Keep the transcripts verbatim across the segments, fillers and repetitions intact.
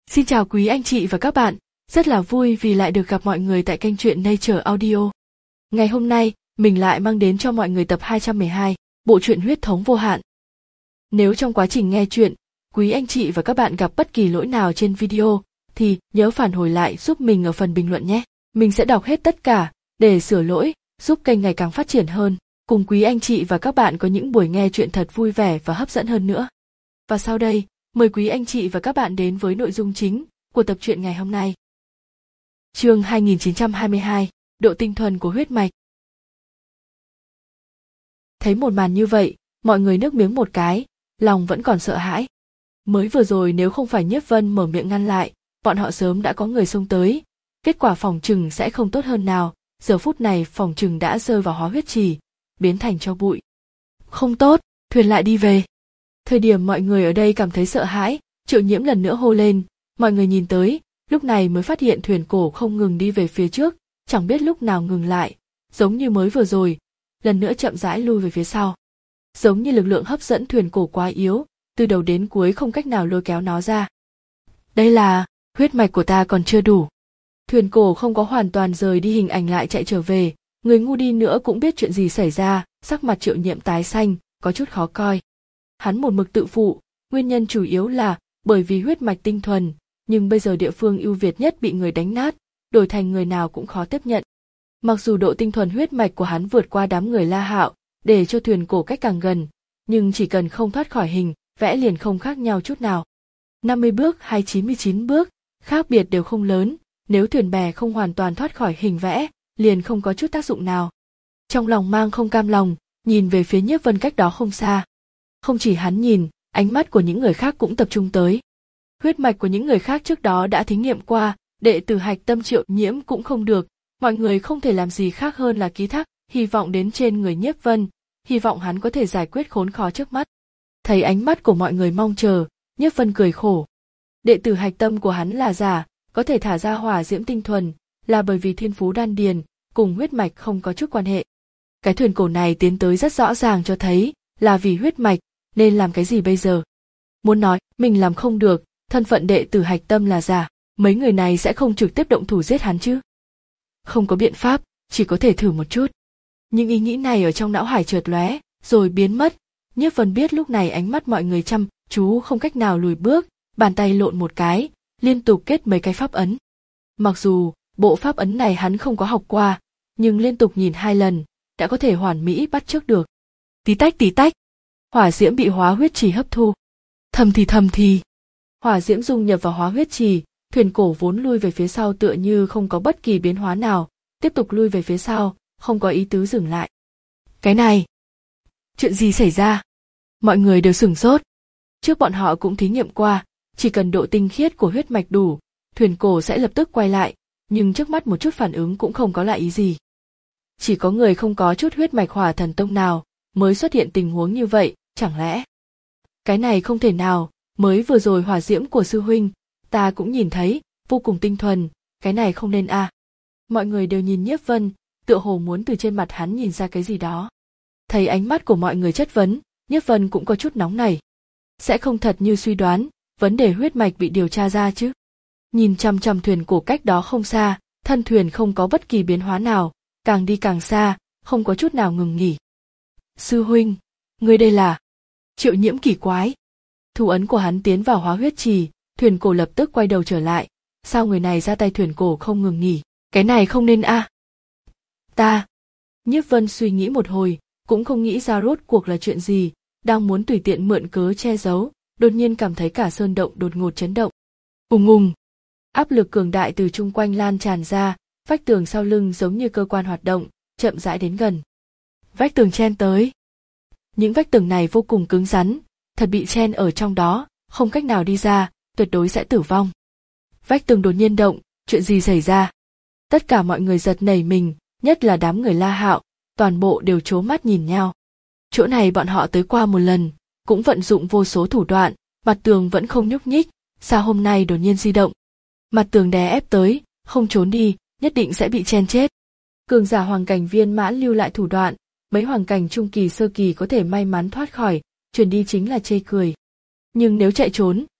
Xin chào quý anh chị và các bạn, rất là vui vì lại được gặp mọi người tại kênh truyện Nature Audio. Ngày hôm nay, mình lại mang đến cho mọi người tập hai trăm mười hai, bộ truyện Huyết thống vô hạn. Nếu trong quá trình nghe truyện, quý anh chị và các bạn gặp bất kỳ lỗi nào trên video, thì nhớ phản hồi lại giúp mình ở phần bình luận nhé. Mình sẽ đọc hết tất cả, để sửa lỗi, giúp kênh ngày càng phát triển hơn, cùng quý anh chị và các bạn có những buổi nghe truyện thật vui vẻ và hấp dẫn hơn nữa. Và sau đây, mời quý anh chị và các bạn đến với nội dung chính của tập truyện ngày hôm nay. Chương hai nghìn chín trăm hai mươi hai, độ tinh thuần của huyết mạch. Thấy một màn như vậy, mọi người nước miếng một cái, lòng vẫn còn sợ hãi. Mới vừa rồi nếu không phải Nhiếp Vân mở miệng ngăn lại, bọn họ sớm đã có người xông tới, kết quả phòng trừng sẽ không tốt hơn nào, giờ phút này phòng trừng đã rơi vào hóa huyết trì, biến thành tro bụi. Không tốt, thuyền lại đi về. Thời điểm mọi người ở đây cảm thấy sợ hãi, Triệu Nhiễm lần nữa hô lên, mọi người nhìn tới, lúc này mới phát hiện thuyền cổ không ngừng đi về phía trước, chẳng biết lúc nào ngừng lại, giống như mới vừa rồi, lần nữa chậm rãi lui về phía sau. Giống như lực lượng hấp dẫn thuyền cổ quá yếu, từ đầu đến cuối không cách nào lôi kéo nó ra. Đây là, huyết mạch của ta còn chưa đủ. Thuyền cổ không có hoàn toàn rời đi, hình ảnh lại chạy trở về, người ngu đi nữa cũng biết chuyện gì xảy ra, sắc mặt Triệu Nhiễm tái xanh, có chút khó coi. Hắn một mực tự phụ, nguyên nhân chủ yếu là bởi vì huyết mạch tinh thuần, nhưng bây giờ địa phương ưu việt nhất bị người đánh nát, đổi thành người nào cũng khó tiếp nhận. Mặc dù độ tinh thuần huyết mạch của hắn vượt qua đám người La Hạo, để cho thuyền cổ cách càng gần, nhưng chỉ cần không thoát khỏi hình, vẽ liền không khác nhau chút nào. năm mươi bước hay chín mươi chín bước, khác biệt đều không lớn, nếu thuyền bè không hoàn toàn thoát khỏi hình vẽ, liền không có chút tác dụng nào. Trong lòng mang không cam lòng, nhìn về phía Nhiếp Vân cách đó không xa. Không chỉ hắn nhìn, ánh mắt của những người khác cũng tập trung tới. Huyết mạch của những người khác trước đó đã thí nghiệm qua, đệ tử Hạch Tâm Triệu Nhiễm cũng không được, mọi người không thể làm gì khác hơn là ký thác hy vọng đến trên người Nhiếp Vân, hy vọng hắn có thể giải quyết khốn khó trước mắt. Thấy ánh mắt của mọi người mong chờ, Nhiếp Vân cười khổ. Đệ tử Hạch Tâm của hắn là giả, có thể thả ra hỏa diễm tinh thuần, là bởi vì thiên phú đan điền, cùng huyết mạch không có chút quan hệ. Cái thuyền cổ này tiến tới rất rõ ràng cho thấy, là vì huyết mạch, nên làm cái gì bây giờ? Muốn nói, mình làm không được, thân phận đệ tử Hạch Tâm là giả, mấy người này sẽ không trực tiếp động thủ giết hắn chứ? Không có biện pháp, chỉ có thể thử một chút. Những ý nghĩ này ở trong não hải chợt lóe, rồi biến mất. Nhiếp Vân biết lúc này ánh mắt mọi người chăm chú không cách nào lùi bước, bàn tay lộn một cái, liên tục kết mấy cái pháp ấn. Mặc dù bộ pháp ấn này hắn không có học qua, nhưng liên tục nhìn hai lần, đã có thể hoàn mỹ bắt chước được. Tí tách tí tách, hỏa diễm bị hóa huyết trì hấp thu. Thầm thì thầm thì, hỏa diễm dung nhập vào hóa huyết trì, thuyền cổ vốn lui về phía sau tựa như không có bất kỳ biến hóa nào, tiếp tục lui về phía sau, không có ý tứ dừng lại. Cái này, chuyện gì xảy ra? Mọi người đều sửng sốt. Trước bọn họ cũng thí nghiệm qua, chỉ cần độ tinh khiết của huyết mạch đủ, thuyền cổ sẽ lập tức quay lại, nhưng trước mắt một chút phản ứng cũng không có lại ý gì. Chỉ có người không có chút huyết mạch Hỏa Thần Tông nào mới xuất hiện tình huống như vậy, chẳng lẽ? Cái này không thể nào, mới vừa rồi hỏa diễm của sư huynh, ta cũng nhìn thấy, vô cùng tinh thuần, cái này không nên a. À. Mọi người đều nhìn Nhiếp Vân, tựa hồ muốn từ trên mặt hắn nhìn ra cái gì đó. Thấy ánh mắt của mọi người chất vấn, Nhiếp Vân cũng có chút nóng nảy. Sẽ không thật như suy đoán, vấn đề huyết mạch bị điều tra ra chứ? Nhìn chằm chằm thuyền cổ cách đó không xa, thân thuyền không có bất kỳ biến hóa nào, càng đi càng xa, không có chút nào ngừng nghỉ. Sư huynh, ngươi đây là? Triệu Nhiễm kỳ quái. Thủ ấn của hắn tiến vào hóa huyết trì, thuyền cổ lập tức quay đầu trở lại. Sao người này ra tay thuyền cổ không ngừng nghỉ? Cái này không nên a. À? Ta. Nhiếp Vân suy nghĩ một hồi, cũng không nghĩ ra rốt cuộc là chuyện gì, đang muốn tùy tiện mượn cớ che giấu, đột nhiên cảm thấy cả sơn động đột ngột chấn động. Ùng ùng. Áp lực cường đại từ chung quanh lan tràn ra, vách tường sau lưng giống như cơ quan hoạt động, chậm rãi đến gần. Vách tường chen tới. Những vách tường này vô cùng cứng rắn, thật bị chen ở trong đó, không cách nào đi ra, tuyệt đối sẽ tử vong. Vách tường đột nhiên động, chuyện gì xảy ra? Tất cả mọi người giật nảy mình, nhất là đám người La Hạo, toàn bộ đều trố mắt nhìn nhau. Chỗ này bọn họ tới qua một lần, cũng vận dụng vô số thủ đoạn, mặt tường vẫn không nhúc nhích, sao hôm nay đột nhiên di động? Mặt tường đè ép tới, không trốn đi, nhất định sẽ bị chen chết. Cường giả hoàng cảnh viên mãn lưu lại thủ đoạn, mấy hoàng cảnh trung kỳ sơ kỳ có thể may mắn thoát khỏi, truyền đi chính là chê cười. Nhưng nếu chạy trốn,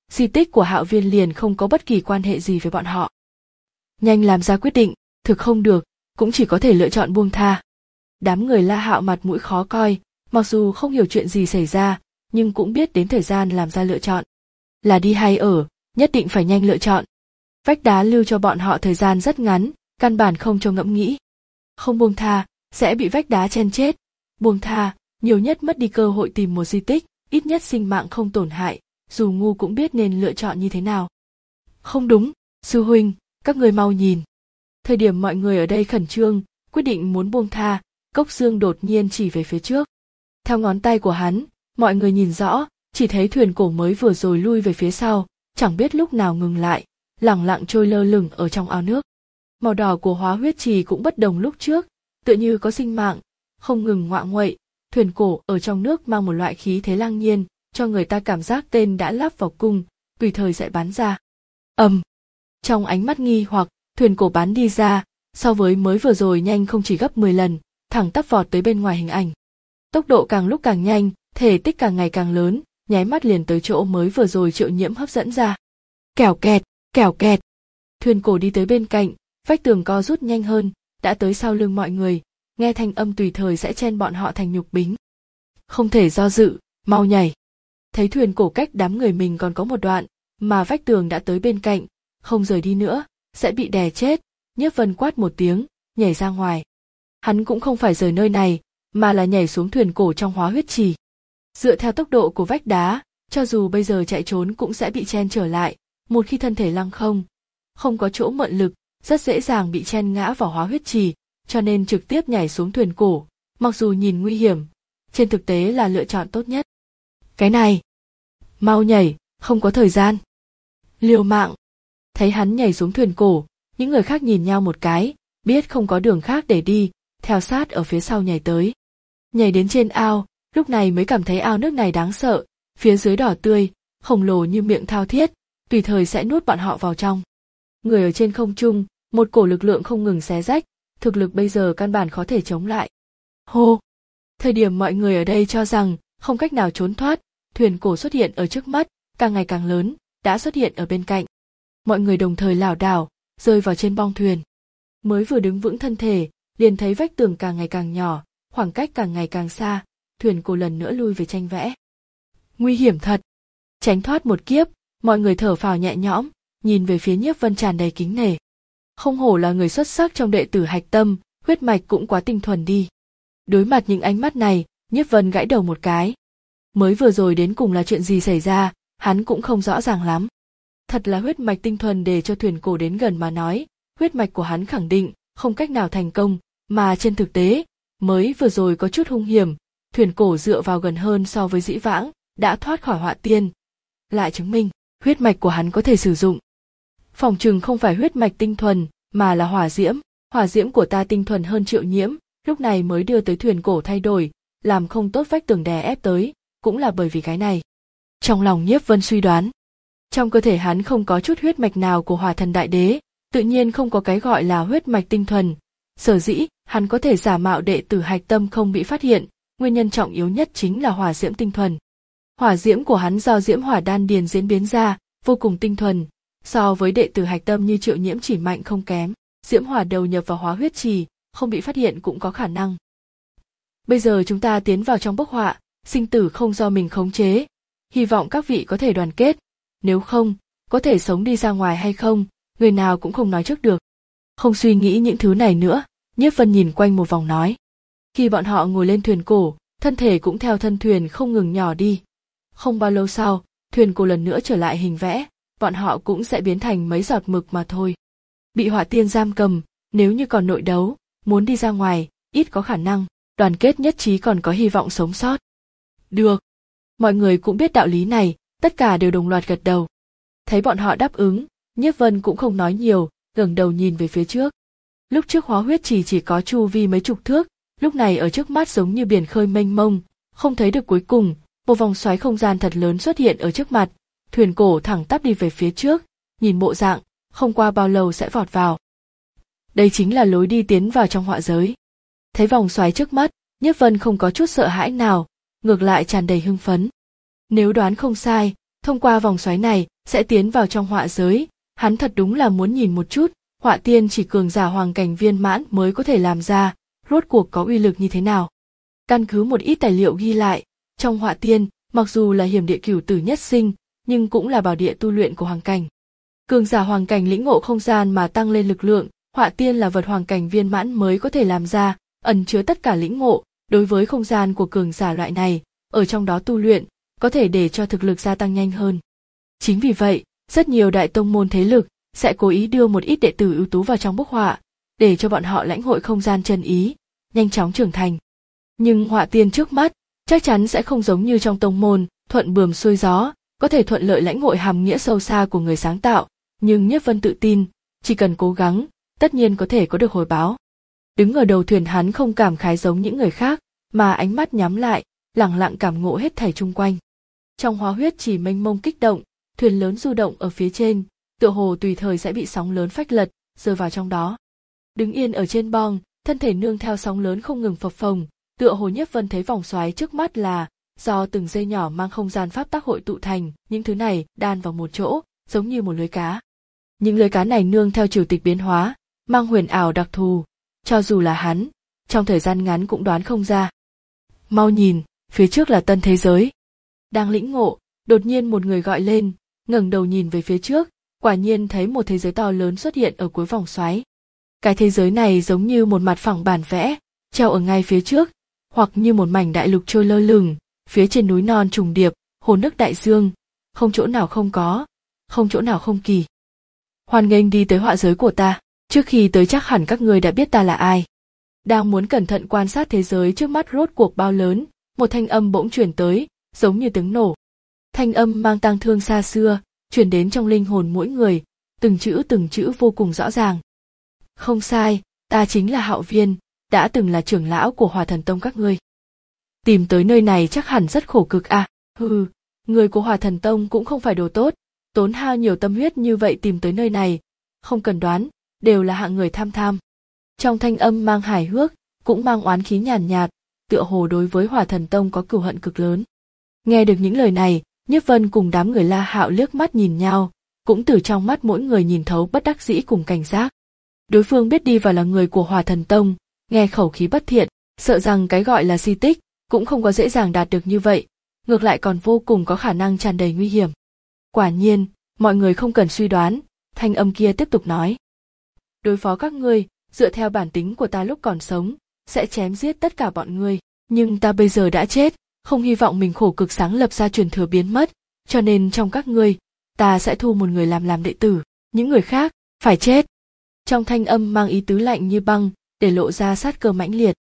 di tích của Hạo Viên liền không có bất kỳ quan hệ gì với bọn họ. Nhanh làm ra quyết định, thực không được, cũng chỉ có thể lựa chọn buông tha. Đám người La Hạo mặt mũi khó coi, mặc dù không hiểu chuyện gì xảy ra, nhưng cũng biết đến thời gian làm ra lựa chọn. Là đi hay ở, nhất định phải nhanh lựa chọn. Vách đá lưu cho bọn họ thời gian rất ngắn, căn bản không cho ngẫm nghĩ. Không buông tha, sẽ bị vách đá chen chết. Buông tha, nhiều nhất mất đi cơ hội tìm một di tích, ít nhất sinh mạng không tổn hại, dù ngu cũng biết nên lựa chọn như thế nào. Không đúng, sư huynh, các người mau nhìn. Thời điểm mọi người ở đây khẩn trương, quyết định muốn buông tha, Cốc Dương đột nhiên chỉ về phía trước. Theo ngón tay của hắn, mọi người nhìn rõ, chỉ thấy thuyền cổ mới vừa rồi lui về phía sau, chẳng biết lúc nào ngừng lại, lẳng lặng trôi lơ lửng ở trong ao nước. Màu đỏ của hóa huyết trì cũng bất đồng lúc trước, tựa như có sinh mạng, không ngừng ngoạ nguậy. Thuyền cổ ở trong nước mang một loại khí thế lang nhiên, cho người ta cảm giác tên đã lắp vào cung, tùy thời sẽ bắn ra. Ầm! Um, trong ánh mắt nghi hoặc, thuyền cổ bắn đi ra, so với mới vừa rồi nhanh không chỉ gấp mười lần, thẳng tắp vọt tới bên ngoài hình ảnh. Tốc độ càng lúc càng nhanh, thể tích càng ngày càng lớn, nháy mắt liền tới chỗ mới vừa rồi Triệu Nhiễm hấp dẫn ra. Kẻo kẹt, kẻo kẹt. Thuyền cổ đi tới bên cạnh, vách tường co rút nhanh hơn, đã tới sau lưng mọi người, nghe thanh âm tùy thời sẽ chen bọn họ thành nhục bính. Không thể do dự, mau nhảy. Thấy thuyền cổ cách đám người mình còn có một đoạn, mà vách tường đã tới bên cạnh, không rời đi nữa, sẽ bị đè chết. Nhiếp Vân quát một tiếng, nhảy ra ngoài. Hắn cũng không phải rời nơi này, mà là nhảy xuống thuyền cổ trong hóa huyết trì. Dựa theo tốc độ của vách đá, cho dù bây giờ chạy trốn cũng sẽ bị chen trở lại, một khi thân thể lăng không, không có chỗ mượn lực, rất dễ dàng bị chen ngã vào hóa huyết trì, cho nên trực tiếp nhảy xuống thuyền cổ, mặc dù nhìn nguy hiểm, trên thực tế là lựa chọn tốt nhất. Cái này, mau nhảy, không có thời gian. Liều mạng. Thấy hắn nhảy xuống thuyền cổ, những người khác nhìn nhau một cái, biết không có đường khác để đi, theo sát ở phía sau nhảy tới. Nhảy đến trên ao, lúc này mới cảm thấy ao nước này đáng sợ, phía dưới đỏ tươi, khổng lồ như miệng thao thiết, tùy thời sẽ nuốt bọn họ vào trong. Người ở trên không trung, một cổ lực lượng không ngừng xé rách, thực lực bây giờ căn bản khó thể chống lại. Hô! Thời điểm mọi người ở đây cho rằng không cách nào trốn thoát, thuyền cổ xuất hiện ở trước mắt, càng ngày càng lớn, đã xuất hiện ở bên cạnh. Mọi người đồng thời lảo đảo, rơi vào trên bong thuyền. Mới vừa đứng vững thân thể, liền thấy vách tường càng ngày càng nhỏ, khoảng cách càng ngày càng xa, thuyền cổ lần nữa lui về tranh vẽ. Nguy hiểm thật! Tránh thoát một kiếp, mọi người thở phào nhẹ nhõm, nhìn về phía Nhiếp Vân tràn đầy kính nể. Không hổ là người xuất sắc trong đệ tử Hạch Tâm, huyết mạch cũng quá tinh thuần đi. Đối mặt những ánh mắt này, Nhiếp Vân gãi đầu một cái. Mới vừa rồi đến cùng là chuyện gì xảy ra, hắn cũng không rõ ràng lắm. Thật là huyết mạch tinh thuần để cho thuyền cổ đến gần mà nói, huyết mạch của hắn khẳng định không cách nào thành công, mà trên thực tế, mới vừa rồi có chút hung hiểm, thuyền cổ dựa vào gần hơn so với dĩ vãng, đã thoát khỏi họa tiên. Lại chứng minh, huyết mạch của hắn có thể sử dụng. Phỏng chừng không phải huyết mạch tinh thuần, mà là hỏa diễm, hỏa diễm của ta tinh thuần hơn Triệu Nhiễm, lúc này mới đưa tới thuyền cổ thay đổi, làm không tốt vách tường đè ép tới, cũng là bởi vì cái này. Trong lòng Nhiếp Vân suy đoán, trong cơ thể hắn không có chút huyết mạch nào của Hỏa Thần Đại Đế, tự nhiên không có cái gọi là huyết mạch tinh thuần. Sở dĩ, hắn có thể giả mạo đệ tử Hạch Tâm không bị phát hiện, nguyên nhân trọng yếu nhất chính là hỏa diễm tinh thuần. Hỏa diễm của hắn do diễm hỏa đan điền diễn biến ra, vô cùng tinh thuần, so với đệ tử Hạch Tâm như Triệu Nhiễm chỉ mạnh không kém. Diễm hỏa đầu nhập vào hóa huyết trì, không bị phát hiện cũng có khả năng. Bây giờ chúng ta tiến vào trong bức họa, sinh tử không do mình khống chế, hy vọng các vị có thể đoàn kết, nếu không, có thể sống đi ra ngoài hay không, người nào cũng không nói trước được. Không suy nghĩ những thứ này nữa, Nhiếp Vân nhìn quanh một vòng nói. Khi bọn họ ngồi lên thuyền cổ, thân thể cũng theo thân thuyền không ngừng nhỏ đi. Không bao lâu sau, thuyền cổ lần nữa trở lại hình vẽ, bọn họ cũng sẽ biến thành mấy giọt mực mà thôi. Bị hỏa tiên giam cầm, nếu như còn nội đấu, muốn đi ra ngoài, ít có khả năng, đoàn kết nhất trí còn có hy vọng sống sót. Được. Mọi người cũng biết đạo lý này, tất cả đều đồng loạt gật đầu. Thấy bọn họ đáp ứng, Nhiếp Vân cũng không nói nhiều, ngẩng đầu nhìn về phía trước. Lúc trước hóa huyết trì chỉ có chu vi mấy chục thước, lúc này ở trước mắt giống như biển khơi mênh mông, không thấy được cuối cùng, một vòng xoáy không gian thật lớn xuất hiện ở trước mặt, thuyền cổ thẳng tắp đi về phía trước, nhìn bộ dạng, không qua bao lâu sẽ vọt vào. Đây chính là lối đi tiến vào trong họa giới. Thấy vòng xoáy trước mắt, Nhiếp Vân không có chút sợ hãi nào, ngược lại tràn đầy hưng phấn. Nếu đoán không sai, thông qua vòng xoáy này, sẽ tiến vào trong họa giới, hắn thật đúng là muốn nhìn một chút, họa tiên chỉ cường giả hoàng cảnh viên mãn mới có thể làm ra, rốt cuộc có uy lực như thế nào. Căn cứ một ít tài liệu ghi lại, trong họa tiên, mặc dù là hiểm địa cửu tử nhất sinh, nhưng cũng là bảo địa tu luyện của hoàng cảnh. Cường giả hoàng cảnh lĩnh ngộ không gian mà tăng lên lực lượng, họa tiên là vật hoàng cảnh viên mãn mới có thể làm ra, ẩn chứa tất cả lĩnh ngộ, đối với không gian của cường giả loại này, ở trong đó tu luyện, có thể để cho thực lực gia tăng nhanh hơn. Chính vì vậy, rất nhiều đại tông môn thế lực sẽ cố ý đưa một ít đệ tử ưu tú vào trong bức họa, để cho bọn họ lãnh hội không gian chân ý, nhanh chóng trưởng thành. Nhưng họa tiên trước mắt, chắc chắn sẽ không giống như trong tông môn, thuận buồm xuôi gió, có thể thuận lợi lãnh hội hàm nghĩa sâu xa của người sáng tạo, nhưng Nhiếp Vân tự tin, chỉ cần cố gắng, tất nhiên có thể có được hồi báo. Đứng ở đầu thuyền hắn không cảm khái giống những người khác, mà ánh mắt nhắm lại, lẳng lặng cảm ngộ hết thảy chung quanh. Trong hóa huyết chỉ mênh mông kích động, thuyền lớn du động ở phía trên, tựa hồ tùy thời sẽ bị sóng lớn phách lật, rơi vào trong đó. Đứng yên ở trên bong, thân thể nương theo sóng lớn không ngừng phập phồng, tựa hồ Nhiếp Vân thấy vòng xoáy trước mắt là do từng dây nhỏ mang không gian pháp tắc hội tụ thành, những thứ này đan vào một chỗ, giống như một lưới cá. Những lưới cá này nương theo triều tịch biến hóa, mang huyền ảo đặc thù, cho dù là hắn, trong thời gian ngắn cũng đoán không ra. Mau nhìn, phía trước là tân thế giới. Đang lĩnh ngộ, đột nhiên một người gọi lên, ngẩng đầu nhìn về phía trước, quả nhiên thấy một thế giới to lớn xuất hiện ở cuối vòng xoáy. Cái thế giới này giống như một mặt phẳng bản vẽ, treo ở ngay phía trước, hoặc như một mảnh đại lục trôi lơ lửng, phía trên núi non trùng điệp, hồ nước đại dương, không chỗ nào không có, không chỗ nào không kỳ. Hoan nghênh đi tới họa giới của ta, trước khi tới chắc hẳn các ngươi đã biết ta là ai. Đang muốn cẩn thận quan sát thế giới trước mắt rốt cuộc bao lớn, một thanh âm bỗng truyền tới, giống như tiếng nổ. Thanh âm mang tang thương xa xưa, truyền đến trong linh hồn mỗi người, từng chữ từng chữ vô cùng rõ ràng. Không sai, ta chính là Hạo Viên, đã từng là trưởng lão của Hỏa Thần Tông các ngươi. Tìm tới nơi này chắc hẳn rất khổ cực à, hừ, người của Hỏa Thần Tông cũng không phải đồ tốt, tốn hao nhiều tâm huyết như vậy tìm tới nơi này, không cần đoán, đều là hạng người tham tham. Trong thanh âm mang hài hước, cũng mang oán khí nhàn nhạt, tựa hồ đối với Hỏa Thần Tông có cừu hận cực lớn. Nghe được những lời này, Nhiếp Vân cùng đám người La Hạo liếc mắt nhìn nhau, cũng từ trong mắt mỗi người nhìn thấu bất đắc dĩ cùng cảnh giác. Đối phương biết đi vào là người của Hỏa Thần Tông, nghe khẩu khí bất thiện, sợ rằng cái gọi là di tích cũng không có dễ dàng đạt được như vậy, ngược lại còn vô cùng có khả năng tràn đầy nguy hiểm. Quả nhiên, mọi người không cần suy đoán, thanh âm kia tiếp tục nói. Đối phó các ngươi, dựa theo bản tính của ta lúc còn sống, sẽ chém giết tất cả bọn ngươi, nhưng ta bây giờ đã chết, không hy vọng mình khổ cực sáng lập ra truyền thừa biến mất, cho nên trong các ngươi, ta sẽ thu một người làm làm đệ tử, những người khác, phải chết. Trong thanh âm mang ý tứ lạnh như băng, để lộ ra sát cơ mãnh liệt.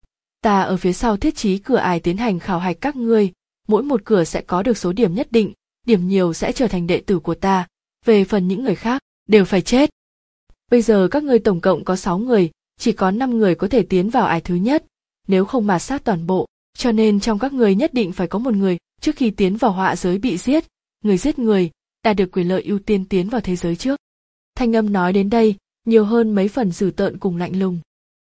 Ta ở phía sau thiết trí cửa ải tiến hành khảo hạch các ngươi, mỗi một cửa sẽ có được số điểm nhất định, điểm nhiều sẽ trở thành đệ tử của ta, về phần những người khác, đều phải chết. Bây giờ các ngươi tổng cộng có sáu người, chỉ có năm người có thể tiến vào ải thứ nhất, nếu không mà sát toàn bộ, cho nên trong các ngươi nhất định phải có một người, trước khi tiến vào họa giới bị giết, người giết người, đạt được quyền lợi ưu tiên tiến vào thế giới trước. Thanh âm nói đến đây, nhiều hơn mấy phần dữ tợn cùng lạnh lùng.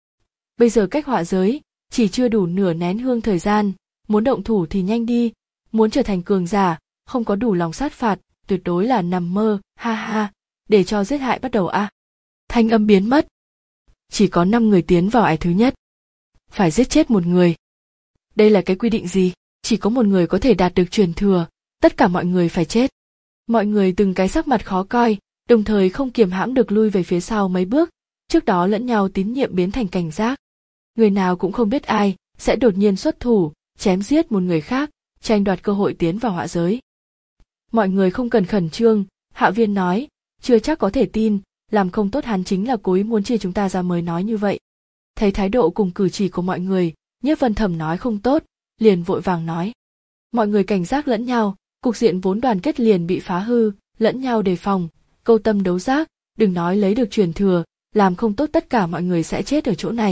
Bây giờ cách họa giới, chỉ chưa đủ nửa nén hương thời gian, muốn động thủ thì nhanh đi, muốn trở thành cường giả, không có đủ lòng sát phạt, tuyệt đối là nằm mơ, ha ha, để cho giết hại bắt đầu a. À. Thanh âm biến mất. Chỉ có năm người tiến vào ải thứ nhất. Phải giết chết một người. Đây là cái quy định gì? Chỉ có một người có thể đạt được truyền thừa, tất cả mọi người phải chết. Mọi người từng cái sắc mặt khó coi, đồng thời không kiềm hãm được lui về phía sau mấy bước, trước đó lẫn nhau tín nhiệm biến thành cảnh giác. Người nào cũng không biết ai sẽ đột nhiên xuất thủ, chém giết một người khác, tranh đoạt cơ hội tiến vào họa giới. Mọi người không cần khẩn trương, Hạo Viên nói, chưa chắc có thể tin, làm không tốt hắn chính là cố ý muốn chia chúng ta ra mới nói như vậy. Thấy thái độ cùng cử chỉ của mọi người, Nhiếp Vân thầm nói không tốt, liền vội vàng nói. Mọi người cảnh giác lẫn nhau, cục diện vốn đoàn kết liền bị phá hư, lẫn nhau đề phòng, câu tâm đấu giác, đừng nói lấy được truyền thừa, làm không tốt tất cả mọi người sẽ chết ở chỗ này.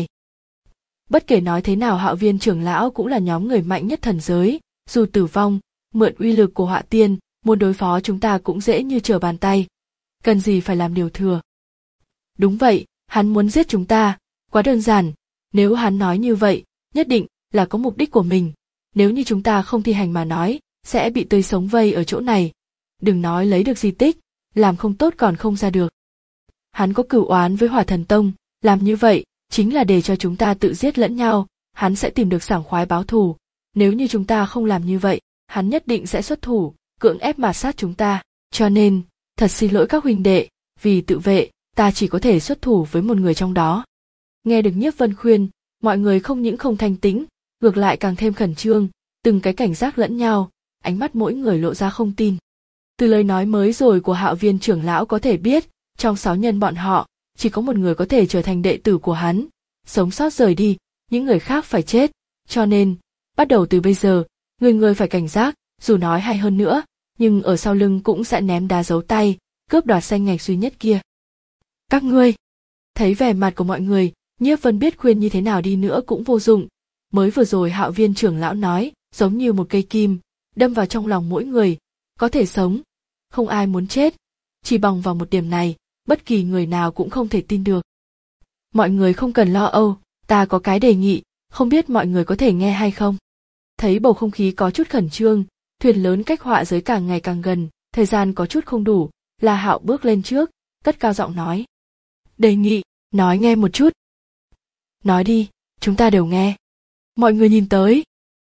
Bất kể nói thế nào Hạo Viên trưởng lão cũng là nhóm người mạnh nhất thần giới, dù tử vong, mượn uy lực của họa tiên, muốn đối phó chúng ta cũng dễ như trở bàn tay. Cần gì phải làm điều thừa. Đúng vậy, hắn muốn giết chúng ta, quá đơn giản, nếu hắn nói như vậy, nhất định là có mục đích của mình, nếu như chúng ta không thi hành mà nói, sẽ bị tươi sống vây ở chỗ này. đừng nói lấy được di tích, làm không tốt còn không ra được. Hắn có cửu oán với Hỏa Thần Tông, làm như vậy chính là để cho chúng ta tự giết lẫn nhau, hắn sẽ tìm được sảng khoái báo thù. Nếu như chúng ta không làm như vậy, hắn nhất định sẽ xuất thủ, cưỡng ép mạt sát chúng ta. Cho nên, thật xin lỗi các huynh đệ, vì tự vệ, ta chỉ có thể xuất thủ với một người trong đó. Nghe được Nhiếp Vân khuyên, mọi người không những không thanh tĩnh, ngược lại càng thêm khẩn trương, từng cái cảnh giác lẫn nhau, ánh mắt mỗi người lộ ra không tin. Từ lời nói mới rồi của Hạo Viên trưởng lão có thể biết, trong sáu nhân bọn họ, chỉ có một người có thể trở thành đệ tử của hắn, sống sót rời đi, những người khác phải chết, cho nên, bắt đầu từ bây giờ, người người phải cảnh giác, dù nói hay hơn nữa, nhưng ở sau lưng cũng sẽ ném đá giấu tay, cướp đoạt danh ngạch duy nhất kia. Các ngươi, thấy vẻ mặt của mọi người, Nhiếp Vân biết khuyên như thế nào đi nữa cũng vô dụng, mới vừa rồi Hạo Viên trưởng lão nói, giống như một cây kim, đâm vào trong lòng mỗi người, có thể sống, không ai muốn chết, chỉ bằng vào một điểm này, bất kỳ người nào cũng không thể tin được. Mọi người không cần lo âu, ta có cái đề nghị, không biết mọi người có thể nghe hay không. Thấy bầu không khí có chút khẩn trương, thuyền lớn cách họa giới càng ngày càng gần, thời gian có chút không đủ, La Hạo bước lên trước, cất cao giọng nói. Đề nghị, nói nghe một chút. Nói đi, chúng ta đều nghe. Mọi người nhìn tới.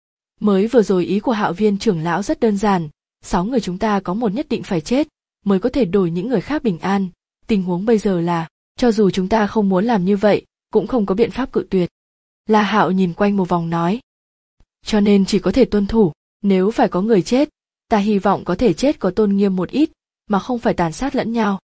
Mới vừa rồi ý của Hạo Viên trưởng lão rất đơn giản, sáu người chúng ta có một nhất định phải chết, mới có thể đổi những người khác bình an. Tình huống bây giờ là, cho dù chúng ta không muốn làm như vậy, cũng không có biện pháp cự tuyệt. La Hạo nhìn quanh một vòng nói. Cho nên chỉ có thể tuân thủ, nếu phải có người chết, ta hy vọng có thể chết có tôn nghiêm một ít, mà không phải tàn sát lẫn nhau.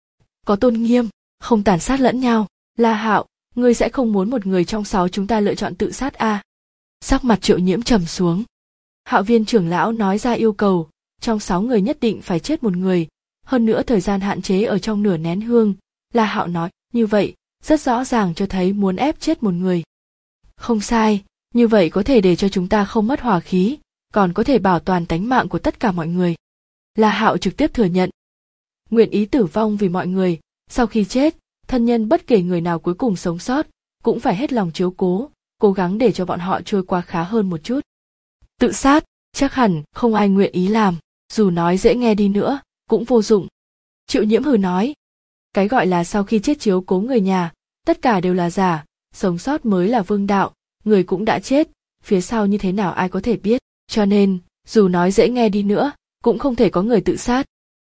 Có tôn nghiêm, không tàn sát lẫn nhau, La Hạo, ngươi sẽ không muốn một người trong sáu chúng ta lựa chọn tự sát à? Sắc mặt Triệu Nhiễm trầm xuống. Hạo Viên trưởng lão nói ra yêu cầu, trong sáu người nhất định phải chết một người, hơn nữa thời gian hạn chế ở trong nửa nén hương. La Hạo nói, như vậy, rất rõ ràng cho thấy muốn ép chết một người. Không sai, như vậy có thể để cho chúng ta không mất hòa khí, còn có thể bảo toàn tánh mạng của tất cả mọi người. La Hạo trực tiếp thừa nhận. Nguyện ý tử vong vì mọi người, sau khi chết, thân nhân bất kể người nào cuối cùng sống sót, cũng phải hết lòng chiếu cố, cố gắng để cho bọn họ trôi qua khá hơn một chút. Tự sát, chắc hẳn không ai nguyện ý làm, dù nói dễ nghe đi nữa, cũng vô dụng. Triệu Nhiễm hừ nói. Cái gọi là sau khi chết chiếu cố người nhà, tất cả đều là giả, sống sót mới là vương đạo, người cũng đã chết, phía sau như thế nào ai có thể biết, cho nên, dù nói dễ nghe đi nữa, cũng không thể có người tự sát.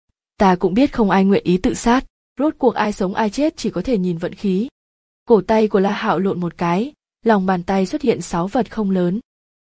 Ta cũng biết không ai nguyện ý tự sát, rốt cuộc ai sống ai chết chỉ có thể nhìn vận khí. Cổ tay của La Hạo lộn một cái, lòng bàn tay xuất hiện sáu vật không lớn.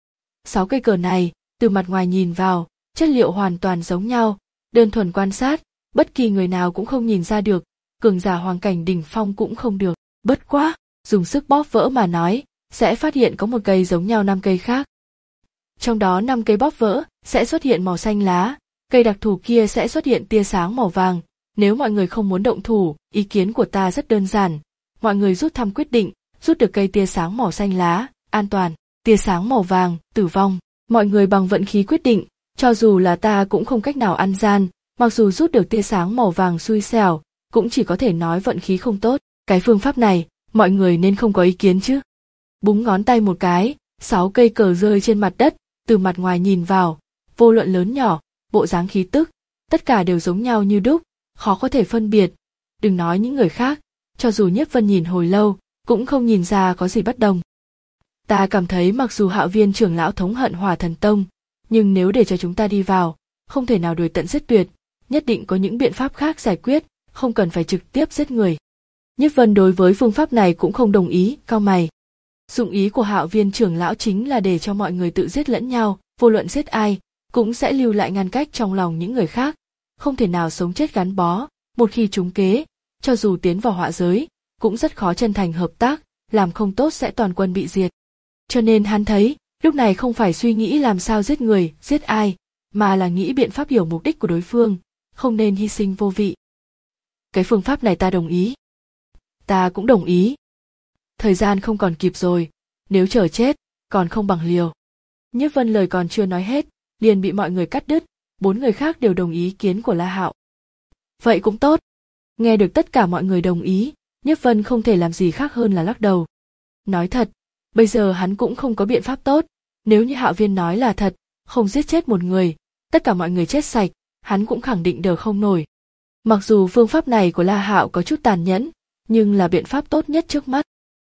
Sáu cây cờ này, từ mặt ngoài nhìn vào, chất liệu hoàn toàn giống nhau, đơn thuần quan sát, bất kỳ người nào cũng không nhìn ra được, cường giả hoàng cảnh đỉnh phong cũng không được, bất quá, dùng sức bóp vỡ mà nói, sẽ phát hiện có một cây giống nhau năm cây khác. Trong đó năm cây bóp vỡ, sẽ xuất hiện màu xanh lá, cây đặc thù kia sẽ xuất hiện tia sáng màu vàng. Nếu mọi người không muốn động thủ, ý kiến của ta rất đơn giản. Mọi người rút thăm quyết định, rút được cây tia sáng màu xanh lá, an toàn, tia sáng màu vàng, tử vong. Mọi người bằng vận khí quyết định, cho dù là ta cũng không cách nào ăn gian, mặc dù rút được tia sáng màu vàng xui xẻo, cũng chỉ có thể nói vận khí không tốt. Cái phương pháp này, mọi người nên không có ý kiến chứ. Búng ngón tay một cái, sáu cây cờ rơi trên mặt đất, từ mặt ngoài nhìn vào, vô luận lớn nhỏ, bộ dáng khí tức, tất cả đều giống nhau như đúc, khó có thể phân biệt. Đừng nói những người khác, cho dù Nhiếp Vân nhìn hồi lâu, cũng không nhìn ra có gì bất đồng. Ta cảm thấy mặc dù Hạo Viên trưởng lão thống hận Hỏa Thần Tông, nhưng nếu để cho chúng ta đi vào, không thể nào đuổi tận giết tuyệt, nhất định có những biện pháp khác giải quyết, không cần phải trực tiếp giết người. Nhiếp Vân đối với phương pháp này cũng không đồng ý, cau mày. Dụng ý của Hạo Viên trưởng lão chính là để cho mọi người tự giết lẫn nhau, vô luận giết ai, cũng sẽ lưu lại ngăn cách trong lòng những người khác, không thể nào sống chết gắn bó, một khi trúng kế, cho dù tiến vào họa giới, cũng rất khó chân thành hợp tác, làm không tốt sẽ toàn quân bị diệt. Cho nên hắn thấy, lúc này không phải suy nghĩ làm sao giết người, giết ai, mà là nghĩ biện pháp hiểu mục đích của đối phương, không nên hy sinh vô vị. Cái phương pháp này ta đồng ý. Ta cũng đồng ý. Thời gian không còn kịp rồi, nếu chờ chết, còn không bằng liều. Nhiếp Vân lời còn chưa nói hết, liền bị mọi người cắt đứt, bốn người khác đều đồng ý kiến của La Hạo. Vậy cũng tốt. Nghe được tất cả mọi người đồng ý, Nhiếp Vân không thể làm gì khác hơn là lắc đầu. Nói thật, bây giờ hắn cũng không có biện pháp tốt, nếu như Hạo Viên nói là thật, không giết chết một người, tất cả mọi người chết sạch, hắn cũng khẳng định đỡ không nổi. Mặc dù phương pháp này của La Hạo có chút tàn nhẫn, nhưng là biện pháp tốt nhất trước mắt.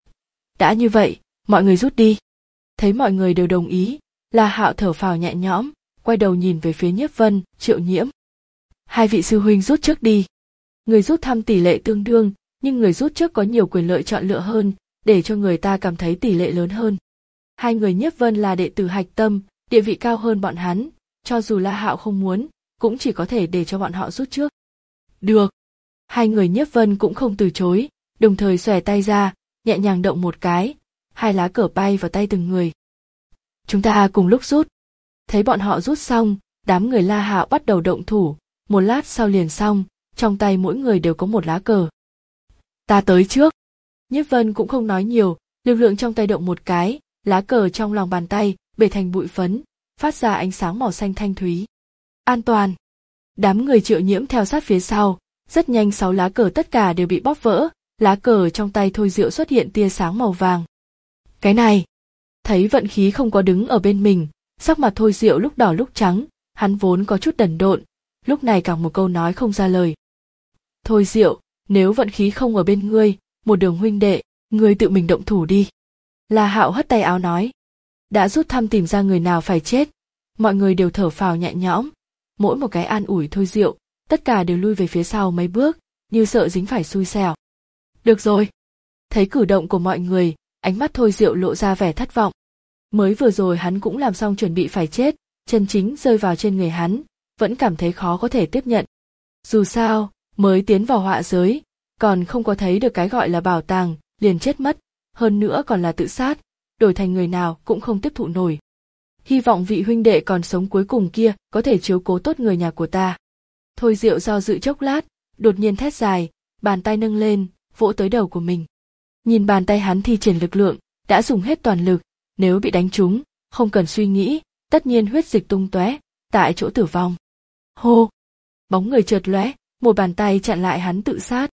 Đã như vậy, mọi người rút đi. Thấy mọi người đều đồng ý, La Hạo thở phào nhẹ nhõm, quay đầu nhìn về phía Nhiếp Vân, Triệu Nhiễm. Hai vị sư huynh rút trước đi. Người rút thăm tỷ lệ tương đương, nhưng người rút trước có nhiều quyền lợi chọn lựa hơn, để cho người ta cảm thấy tỷ lệ lớn hơn. Hai người Nhiếp Vân là đệ tử hạch tâm, địa vị cao hơn bọn hắn, cho dù La Hạo không muốn, cũng chỉ có thể để cho bọn họ rút trước. Được. Hai người Nhiếp Vân cũng không từ chối, đồng thời xòe tay ra, nhẹ nhàng động một cái, hai lá cờ bay vào tay từng người. Chúng ta cùng lúc rút. Thấy bọn họ rút xong, đám người La Hạo bắt đầu động thủ, một lát sau liền xong, trong tay mỗi người đều có một lá cờ. Ta tới trước. Nhiếp Vân cũng không nói nhiều, lực lượng trong tay động một cái, lá cờ trong lòng bàn tay bể thành bụi phấn, phát ra ánh sáng màu xanh thanh thúy. An toàn. Đám người Triệu Nhiễm theo sát phía sau, rất nhanh sáu lá cờ tất cả đều bị bóp vỡ, lá cờ trong tay Thôi Diệu xuất hiện tia sáng màu vàng. Cái này, thấy vận khí không có đứng ở bên mình, sắc mặt Thôi Diệu lúc đỏ lúc trắng, hắn vốn có chút đần độn, lúc này càng một câu nói không ra lời. Thôi Diệu, nếu vận khí không ở bên ngươi, một đường huynh đệ, ngươi tự mình động thủ đi. La Hạo hất tay áo nói. Đã rút thăm tìm ra người nào phải chết, mọi người đều thở phào nhẹ nhõm, mỗi một cái an ủi Thôi Diệu, tất cả đều lui về phía sau mấy bước, như sợ dính phải xui xẻo. Được rồi. Thấy cử động của mọi người, ánh mắt Thôi Diệu lộ ra vẻ thất vọng. Mới vừa rồi hắn cũng làm xong chuẩn bị phải chết, chân chính rơi vào trên người hắn, vẫn cảm thấy khó có thể tiếp nhận. Dù sao, mới tiến vào họa giới, còn không có thấy được cái gọi là bảo tàng, liền chết mất, hơn nữa còn là tự sát, đổi thành người nào cũng không tiếp thụ nổi. Hy vọng vị huynh đệ còn sống cuối cùng kia có thể chiếu cố tốt người nhà của ta. Thôi Diệu do dự chốc lát, đột nhiên thét dài, bàn tay nâng lên, vỗ tới đầu của mình. Nhìn bàn tay hắn thi triển lực lượng, đã dùng hết toàn lực, nếu bị đánh trúng, không cần suy nghĩ, tất nhiên huyết dịch tung tóe, tại chỗ tử vong. Hô! Bóng người chợt lóe, một bàn tay chặn lại hắn tự sát.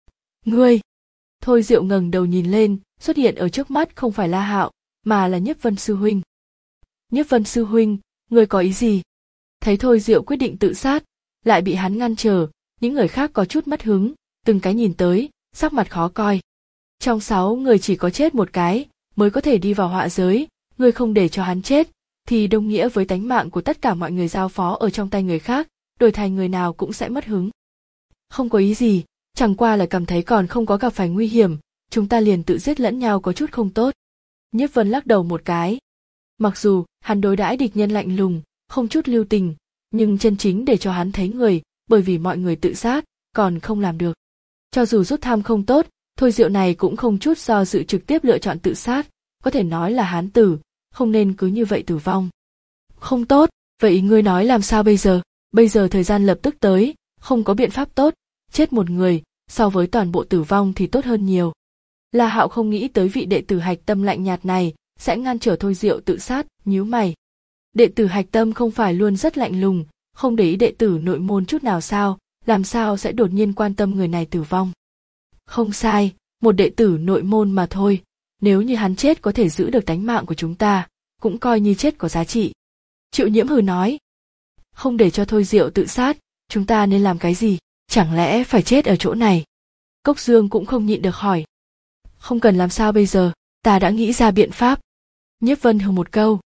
Ngươi! Thôi Diệu ngẩng đầu nhìn lên, xuất hiện ở trước mắt không phải La Hạo, mà là Nhiếp Vân sư huynh. Nhiếp Vân sư huynh, ngươi có ý gì? Thấy Thôi Diệu quyết định tự sát, lại bị hắn ngăn trở, những người khác có chút mất hứng, từng cái nhìn tới, sắc mặt khó coi. Trong sáu người chỉ có chết một cái, mới có thể đi vào họa giới, ngươi không để cho hắn chết, thì đồng nghĩa với tánh mạng của tất cả mọi người giao phó ở trong tay người khác, đổi thành người nào cũng sẽ mất hứng. Không có ý gì, chẳng qua là cảm thấy còn không có gặp phải nguy hiểm, chúng ta liền tự giết lẫn nhau có chút không tốt. Nhiếp Vân lắc đầu một cái. Mặc dù hắn đối đãi địch nhân lạnh lùng, không chút lưu tình, nhưng chân chính để cho hắn thấy người, bởi vì mọi người tự sát, còn không làm được. Cho dù rút thăm không tốt, Thôi Diệu này cũng không chút do dự trực tiếp lựa chọn tự sát, có thể nói là hán tử, không nên cứ như vậy tử vong. Không tốt, vậy ngươi nói làm sao bây giờ? Bây giờ thời gian lập tức tới, không có biện pháp tốt, chết một người, so với toàn bộ tử vong thì tốt hơn nhiều. La Hạo không nghĩ tới vị đệ tử hạch tâm lạnh nhạt này sẽ ngăn trở Thôi Diệu tự sát, nhíu mày. Đệ tử hạch tâm không phải luôn rất lạnh lùng, không để ý đệ tử nội môn chút nào sao, làm sao sẽ đột nhiên quan tâm người này tử vong. Không sai, một đệ tử nội môn mà thôi, nếu như hắn chết có thể giữ được tánh mạng của chúng ta, cũng coi như chết có giá trị. Triệu Nhiễm hừ nói. Không để cho Thôi Diệu tự sát, chúng ta nên làm cái gì, chẳng lẽ phải chết ở chỗ này? Cốc Dương cũng không nhịn được hỏi. Không cần làm sao bây giờ, ta đã nghĩ ra biện pháp. Nhiếp Vân hừ một câu.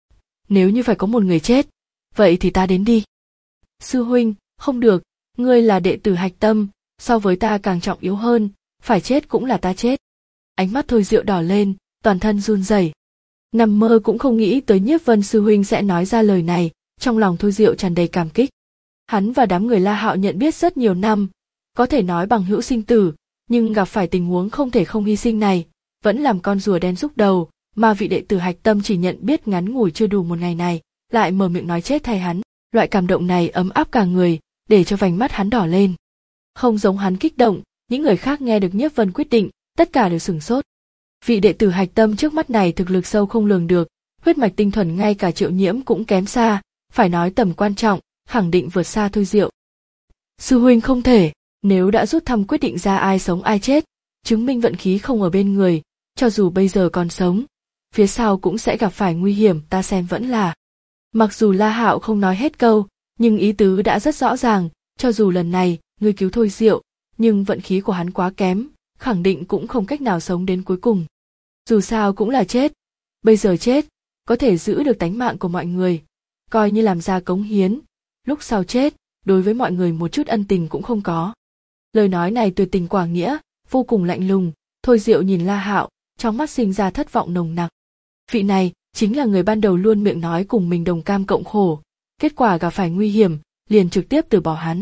Nếu như phải có một người chết, vậy thì ta đến đi. Sư huynh, không được, ngươi là đệ tử hạch tâm, so với ta càng trọng yếu hơn, phải chết cũng là ta chết. Ánh mắt Thôi Diệu đỏ lên, toàn thân run rẩy. Nằm mơ cũng không nghĩ tới Nhiếp Vân sư huynh sẽ nói ra lời này, trong lòng Thôi Diệu tràn đầy cảm kích. Hắn và đám người La Hạo nhận biết rất nhiều năm, có thể nói bằng hữu sinh tử, nhưng gặp phải tình huống không thể không hy sinh này, vẫn làm con rùa đen rúc đầu, mà vị đệ tử hạch tâm chỉ nhận biết ngắn ngủi chưa đủ một ngày này, lại mở miệng nói chết thay hắn, loại cảm động này ấm áp cả người, để cho vành mắt hắn đỏ lên. Không giống hắn kích động, những người khác nghe được Nhiếp Vân quyết định, tất cả đều sửng sốt. Vị đệ tử hạch tâm trước mắt này thực lực sâu không lường được, huyết mạch tinh thuần ngay cả Triệu Nhiễm cũng kém xa, phải nói tầm quan trọng, khẳng định vượt xa Thôi Diệu. Sư huynh không thể, nếu đã rút thăm quyết định ra ai sống ai chết, chứng minh vận khí không ở bên người, cho dù bây giờ còn sống, phía sau cũng sẽ gặp phải nguy hiểm, ta xem vẫn là. Mặc dù La Hạo không nói hết câu, Nhưng ý tứ đã rất rõ ràng, cho dù lần này ngươi cứu Thôi Diệu, nhưng vận khí của hắn quá kém, khẳng định cũng không cách nào sống đến cuối cùng. Dù sao cũng là chết, bây giờ chết, có thể giữ được tánh mạng của mọi người, coi như làm ra cống hiến, lúc sau chết, đối với mọi người một chút ân tình cũng không có. Lời nói này tuyệt tình quả nghĩa, vô cùng lạnh lùng. Thôi Diệu nhìn La Hạo, trong mắt sinh ra thất vọng nồng nặc. Vị này chính là người ban đầu luôn miệng nói cùng mình đồng cam cộng khổ, kết quả gặp phải nguy hiểm, liền trực tiếp từ bỏ hắn.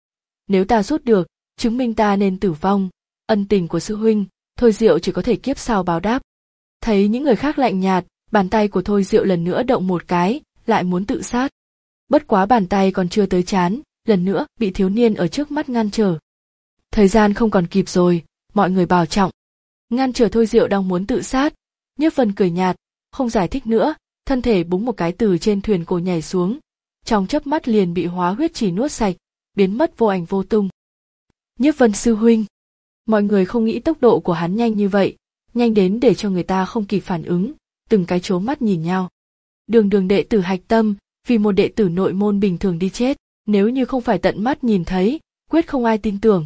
Nếu ta rút được, chứng minh ta nên tử vong, ân tình của sư huynh, Thôi Diệu chỉ có thể kiếp sau báo đáp. Thấy những người khác lạnh nhạt, bàn tay của Thôi Diệu lần nữa động một cái, lại muốn tự sát. Bất quá bàn tay còn chưa tới trán, lần nữa bị thiếu niên ở trước mắt ngăn trở. Thời gian không còn kịp rồi, mọi người bảo trọng. Ngăn trở Thôi Diệu đang muốn tự sát, Nhiếp Vân cười nhạt, không giải thích nữa, thân thể búng một cái từ trên thuyền cổ nhảy xuống, trong chớp mắt liền bị hóa huyết chỉ nuốt sạch, biến mất vô ảnh vô tung. Nhiếp Vân sư huynh, mọi người không nghĩ tốc độ của hắn nhanh như vậy, nhanh đến để cho người ta không kịp phản ứng, từng cái trố mắt nhìn nhau. Đường đường đệ tử hạch tâm, vì một đệ tử nội môn bình thường đi chết, nếu như không phải tận mắt nhìn thấy, quyết không ai tin tưởng.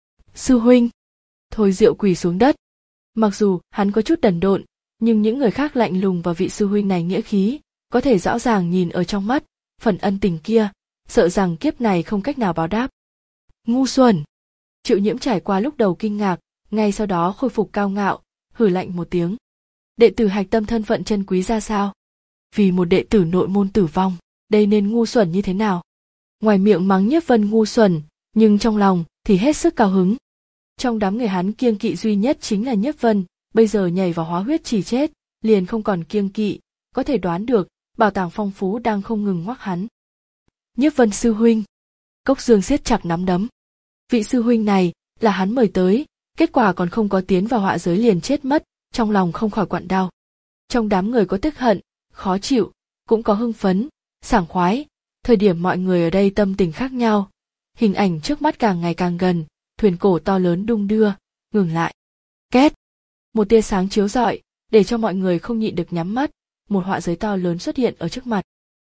Sư huynh, Thôi Diệu quỳ xuống đất. Mặc dù hắn có chút đần độn, nhưng những người khác lạnh lùng và vị sư huynh này nghĩa khí, có thể rõ ràng nhìn ở trong mắt, phần ân tình kia, sợ rằng kiếp này không cách nào báo đáp. Ngu xuẩn! Triệu Nhiễm trải qua lúc đầu kinh ngạc, ngay sau đó khôi phục cao ngạo, hừ lạnh một tiếng. Đệ tử hạch tâm thân phận chân quý ra sao? Vì một đệ tử nội môn tử vong, đây nên ngu xuẩn như thế nào? Ngoài miệng mắng Nhiếp Vân ngu xuẩn, nhưng trong lòng thì hết sức cao hứng. Trong đám người hắn kiêng kỵ duy nhất chính là Nhiếp Vân, bây giờ nhảy vào hóa huyết chỉ chết, liền không còn kiêng kỵ, có thể đoán được, bảo tàng phong phú đang không ngừng ngoắc hắn. Nhiếp Vân sư huynh, Cốc Dương siết chặt nắm đấm. Vị sư huynh này là hắn mời tới, kết quả còn không có tiến vào họa giới liền chết mất, trong lòng không khỏi quặn đau. Trong đám người có tức hận, khó chịu, cũng có hưng phấn, sảng khoái, thời điểm mọi người ở đây tâm tình khác nhau. Hình ảnh trước mắt càng ngày càng gần, thuyền cổ to lớn đung đưa, ngừng lại. Két! Một tia sáng chiếu rọi, để cho mọi người không nhịn được nhắm mắt, một họa giới to lớn xuất hiện ở trước mặt.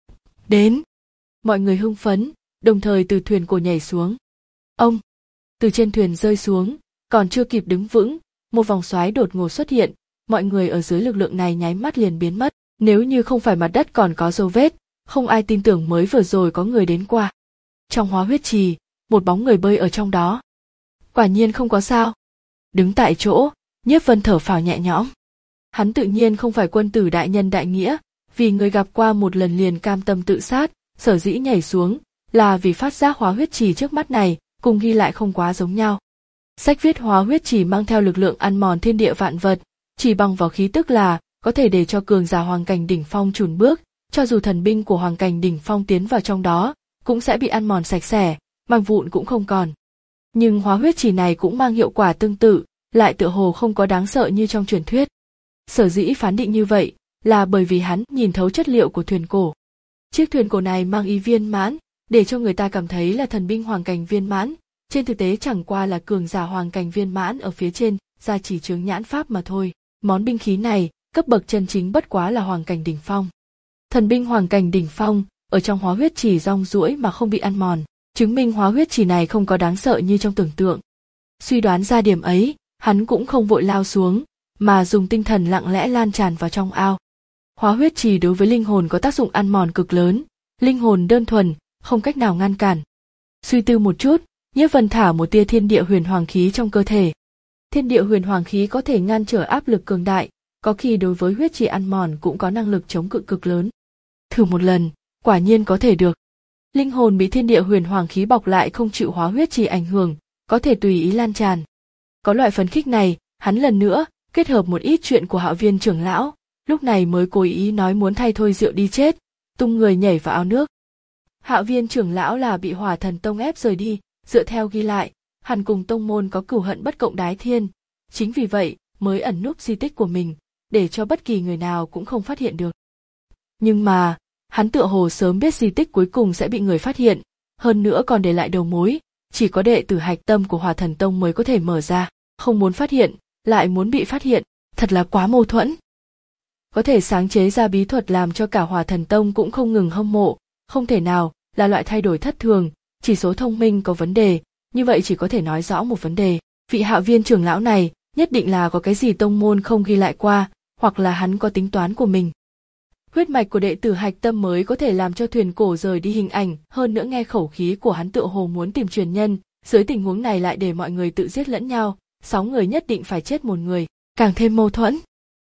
Đến! Mọi người hưng phấn, đồng thời từ thuyền cổ nhảy xuống. Ông! Từ trên thuyền rơi xuống, còn chưa kịp đứng vững, một vòng xoáy đột ngột xuất hiện, mọi người ở dưới lực lượng này nháy mắt liền biến mất. Nếu như không phải mặt đất còn có dấu vết, không ai tin tưởng mới vừa rồi có người đến qua. Trong hóa huyết trì, một bóng người bơi ở trong đó. Quả nhiên không có sao. Đứng tại chỗ, Nhiếp Vân thở phào nhẹ nhõm. Hắn tự nhiên không phải quân tử đại nhân đại nghĩa, vì người gặp qua một lần liền cam tâm tự sát, sở dĩ nhảy xuống, là vì phát giác hóa huyết trì trước mắt này, cùng ghi lại không quá giống nhau. Sách viết hóa huyết trì mang theo lực lượng ăn mòn thiên địa vạn vật, chỉ bằng vào khí tức là có thể để cho cường giả hoàng cảnh đỉnh phong chùn bước, cho dù thần binh của hoàng cảnh đỉnh phong tiến vào trong đó, cũng sẽ bị ăn mòn sạch sẽ, mảnh vụn cũng không còn. Nhưng hóa huyết trì này cũng mang hiệu quả tương tự, lại tựa hồ không có đáng sợ như trong truyền thuyết. Sở dĩ phán định như vậy, là bởi vì hắn nhìn thấu chất liệu của thuyền cổ. Chiếc thuyền cổ này mang ý viên mãn, để cho người ta cảm thấy là thần binh hoàng cảnh viên mãn, trên thực tế chẳng qua là cường giả hoàng cảnh viên mãn ở phía trên, ra chỉ chướng nhãn pháp mà thôi. Món binh khí này, cấp bậc chân chính bất quá là hoàng cảnh đỉnh phong. Thần binh hoàng cảnh đỉnh phong, ở trong hóa huyết trì rong ruổi mà không bị ăn mòn, chứng minh hóa huyết trì này không có đáng sợ như trong tưởng tượng. Suy đoán ra điểm ấy, hắn cũng không vội lao xuống, mà dùng tinh thần lặng lẽ lan tràn vào trong ao. Hóa huyết trì đối với linh hồn có tác dụng ăn mòn cực lớn, linh hồn đơn thuần, không cách nào ngăn cản. Suy tư một chút, Nhiếp Vân thả một tia thiên địa huyền hoàng khí trong cơ thể. Thiên địa huyền hoàng khí có thể ngăn trở áp lực cường đại, có khi đối với huyết trì ăn mòn cũng có năng lực chống cự cực lớn. Thử một lần, quả nhiên có thể được. Linh hồn bị thiên địa huyền hoàng khí bọc lại không chịu hóa huyết trì ảnh hưởng, có thể tùy ý lan tràn. Có loại phấn khích này, hắn lần nữa kết hợp một ít chuyện của Hạo Viên trưởng lão, lúc này mới cố ý nói muốn thay Thôi Diệu đi chết, tung người nhảy vào ao nước. Hạo Viên trưởng lão là bị Hỏa Thần Tông ép rời đi, dựa theo ghi lại, hắn cùng tông môn có cửu hận bất cộng đái thiên, chính vì vậy mới ẩn núp di tích của mình, để cho bất kỳ người nào cũng không phát hiện được. Nhưng mà, hắn tựa hồ sớm biết di tích cuối cùng sẽ bị người phát hiện, hơn nữa còn để lại đầu mối, chỉ có đệ tử hạch tâm của Hỏa Thần Tông mới có thể mở ra, không muốn phát hiện, lại muốn bị phát hiện, thật là quá mâu thuẫn. Có thể sáng chế ra bí thuật làm cho cả Hỏa Thần Tông cũng không ngừng hâm mộ, không thể nào là loại thay đổi thất thường, chỉ số thông minh có vấn đề, như vậy chỉ có thể nói rõ một vấn đề. Vị Hạo Viên trưởng lão này nhất định là có cái gì tông môn không ghi lại qua, hoặc là hắn có tính toán của mình. Huyết mạch của đệ tử Hạch Tâm mới có thể làm cho thuyền cổ rời đi hình ảnh, hơn nữa nghe khẩu khí của hắn tựa hồ muốn tìm truyền nhân, dưới tình huống này lại để mọi người tự giết lẫn nhau, sáu người nhất định phải chết một người, càng thêm mâu thuẫn.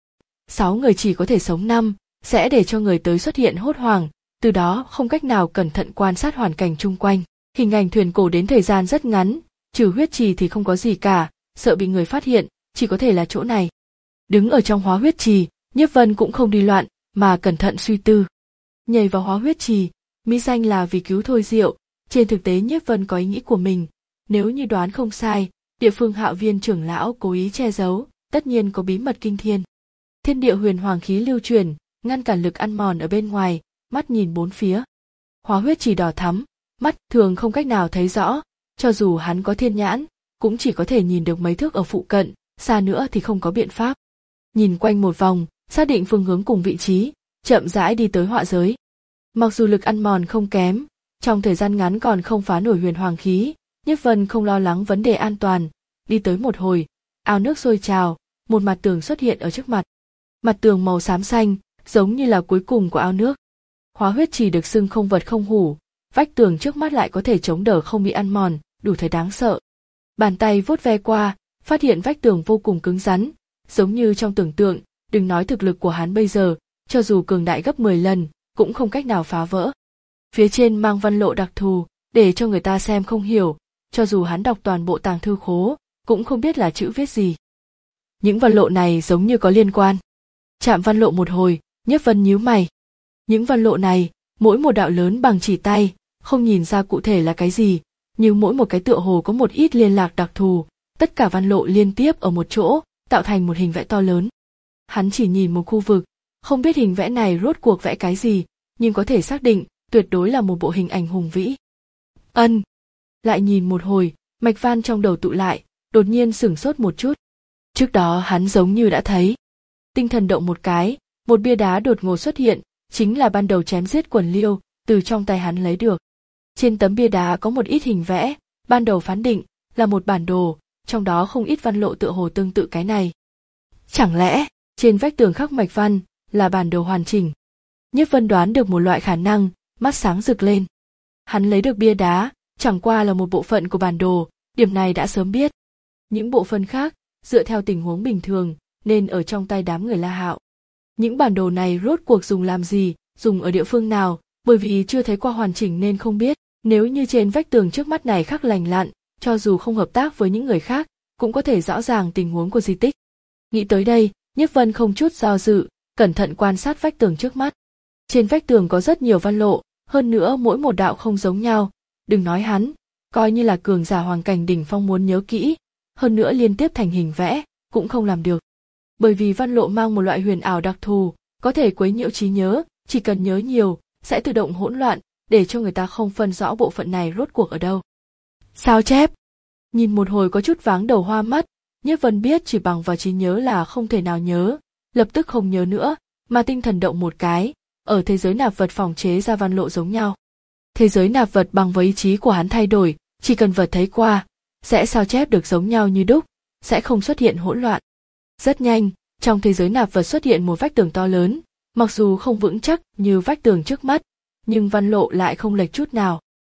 Sáu người chỉ có thể sống năm, sẽ để cho người tới xuất hiện hốt hoảng, từ đó không cách nào cẩn thận quan sát hoàn cảnh chung quanh. Hình ảnh thuyền cổ đến thời gian rất ngắn, trừ huyết trì thì không có gì cả, sợ bị người phát hiện, chỉ có thể là chỗ này. Đứng ở trong hóa huyết trì, Nhiếp Vân cũng không đi loạn, mà cẩn thận suy tư. Nhảy vào hóa huyết trì, mỹ danh là vì cứu Thôi Diệu, trên thực tế Nhiếp Vân có ý nghĩ của mình, nếu như đoán không sai, địa phương Hạo Viên trưởng lão cố ý che giấu, tất nhiên có bí mật kinh thiên. Thiên địa huyền hoàng khí lưu truyền, ngăn cản lực ăn mòn ở bên ngoài, mắt nhìn bốn phía. Hóa huyết trì đỏ thắm, mắt thường không cách nào thấy rõ, cho dù hắn có thiên nhãn, cũng chỉ có thể nhìn được mấy thước ở phụ cận, xa nữa thì không có biện pháp. Nhìn quanh một vòng, xác định phương hướng cùng vị trí, chậm rãi đi tới họa giới. Mặc dù lực ăn mòn không kém, trong thời gian ngắn còn không phá nổi huyền hoàng khí, Nhiếp Vân không lo lắng vấn đề an toàn, đi tới một hồi, ao nước sôi trào, một mặt tường xuất hiện ở trước mặt. Mặt tường màu xám xanh, giống như là cuối cùng của ao nước. Hóa huyết trì được xưng không vật không hủ, vách tường trước mắt lại có thể chống đỡ không bị ăn mòn, đủ thấy đáng sợ. Bàn tay vuốt ve qua, phát hiện vách tường vô cùng cứng rắn, giống như trong tưởng tượng, đừng nói thực lực của hắn bây giờ, cho dù cường đại gấp mười lần, cũng không cách nào phá vỡ. Phía trên mang văn lộ đặc thù, để cho người ta xem không hiểu, cho dù hắn đọc toàn bộ tàng thư khố, cũng không biết là chữ viết gì. Những văn lộ này giống như có liên quan. Chạm văn lộ một hồi, Nhiếp Vân nhíu mày. Những văn lộ này, mỗi một đạo lớn bằng chỉ tay, không nhìn ra cụ thể là cái gì, nhưng mỗi một cái tựa hồ có một ít liên lạc đặc thù, tất cả văn lộ liên tiếp ở một chỗ, tạo thành một hình vẽ to lớn. Hắn chỉ nhìn một khu vực, không biết hình vẽ này rốt cuộc vẽ cái gì, nhưng có thể xác định, tuyệt đối là một bộ hình ảnh hùng vĩ. Ân. Lại nhìn một hồi, mạch van trong đầu tụ lại, đột nhiên sửng sốt một chút. Trước đó hắn giống như đã thấy. Tinh thần động một cái, một bia đá đột ngột xuất hiện, chính là ban đầu chém giết Quần Liêu, từ trong tay hắn lấy được. Trên tấm bia đá có một ít hình vẽ, ban đầu phán định là một bản đồ, trong đó không ít văn lộ tựa hồ tương tự cái này. Chẳng lẽ, trên vách tường khắc mạch văn, là bản đồ hoàn chỉnh? Nhiếp Vân đoán được một loại khả năng, mắt sáng rực lên. Hắn lấy được bia đá, chẳng qua là một bộ phận của bản đồ, điểm này đã sớm biết. Những bộ phận khác, dựa theo tình huống bình thường, nên ở trong tay đám người La Hạo. Những bản đồ này rốt cuộc dùng làm gì, dùng ở địa phương nào, bởi vì chưa thấy qua hoàn chỉnh nên không biết. Nếu như trên vách tường trước mắt này khắc lành lặn, cho dù không hợp tác với những người khác, cũng có thể rõ ràng tình huống của di tích. Nghĩ tới đây, Nhiếp Vân không chút do dự, cẩn thận quan sát vách tường trước mắt. Trên vách tường có rất nhiều văn lộ, hơn nữa mỗi một đạo không giống nhau, đừng nói hắn, coi như là cường giả hoàng cảnh đỉnh phong muốn nhớ kỹ, hơn nữa liên tiếp thành hình vẽ, cũng không làm được. Bởi vì văn lộ mang một loại huyền ảo đặc thù, có thể quấy nhiễu trí nhớ, chỉ cần nhớ nhiều, sẽ tự động hỗn loạn, để cho người ta không phân rõ bộ phận này rốt cuộc ở đâu. Sao chép? Nhìn một hồi có chút váng đầu hoa mắt, Nhiếp Vân biết chỉ bằng vào trí nhớ là không thể nào nhớ, lập tức không nhớ nữa, mà tinh thần động một cái, ở thế giới nạp vật phòng chế ra văn lộ giống nhau. Thế giới nạp vật bằng với ý chí của hắn thay đổi, chỉ cần vật thấy qua, sẽ sao chép được giống nhau như đúc, sẽ không xuất hiện hỗn loạn. Rất nhanh, trong thế giới nạp vật xuất hiện một vách tường to lớn, mặc dù không vững chắc như vách tường trước mắt, nhưng văn lộ lại không lệch chút nào.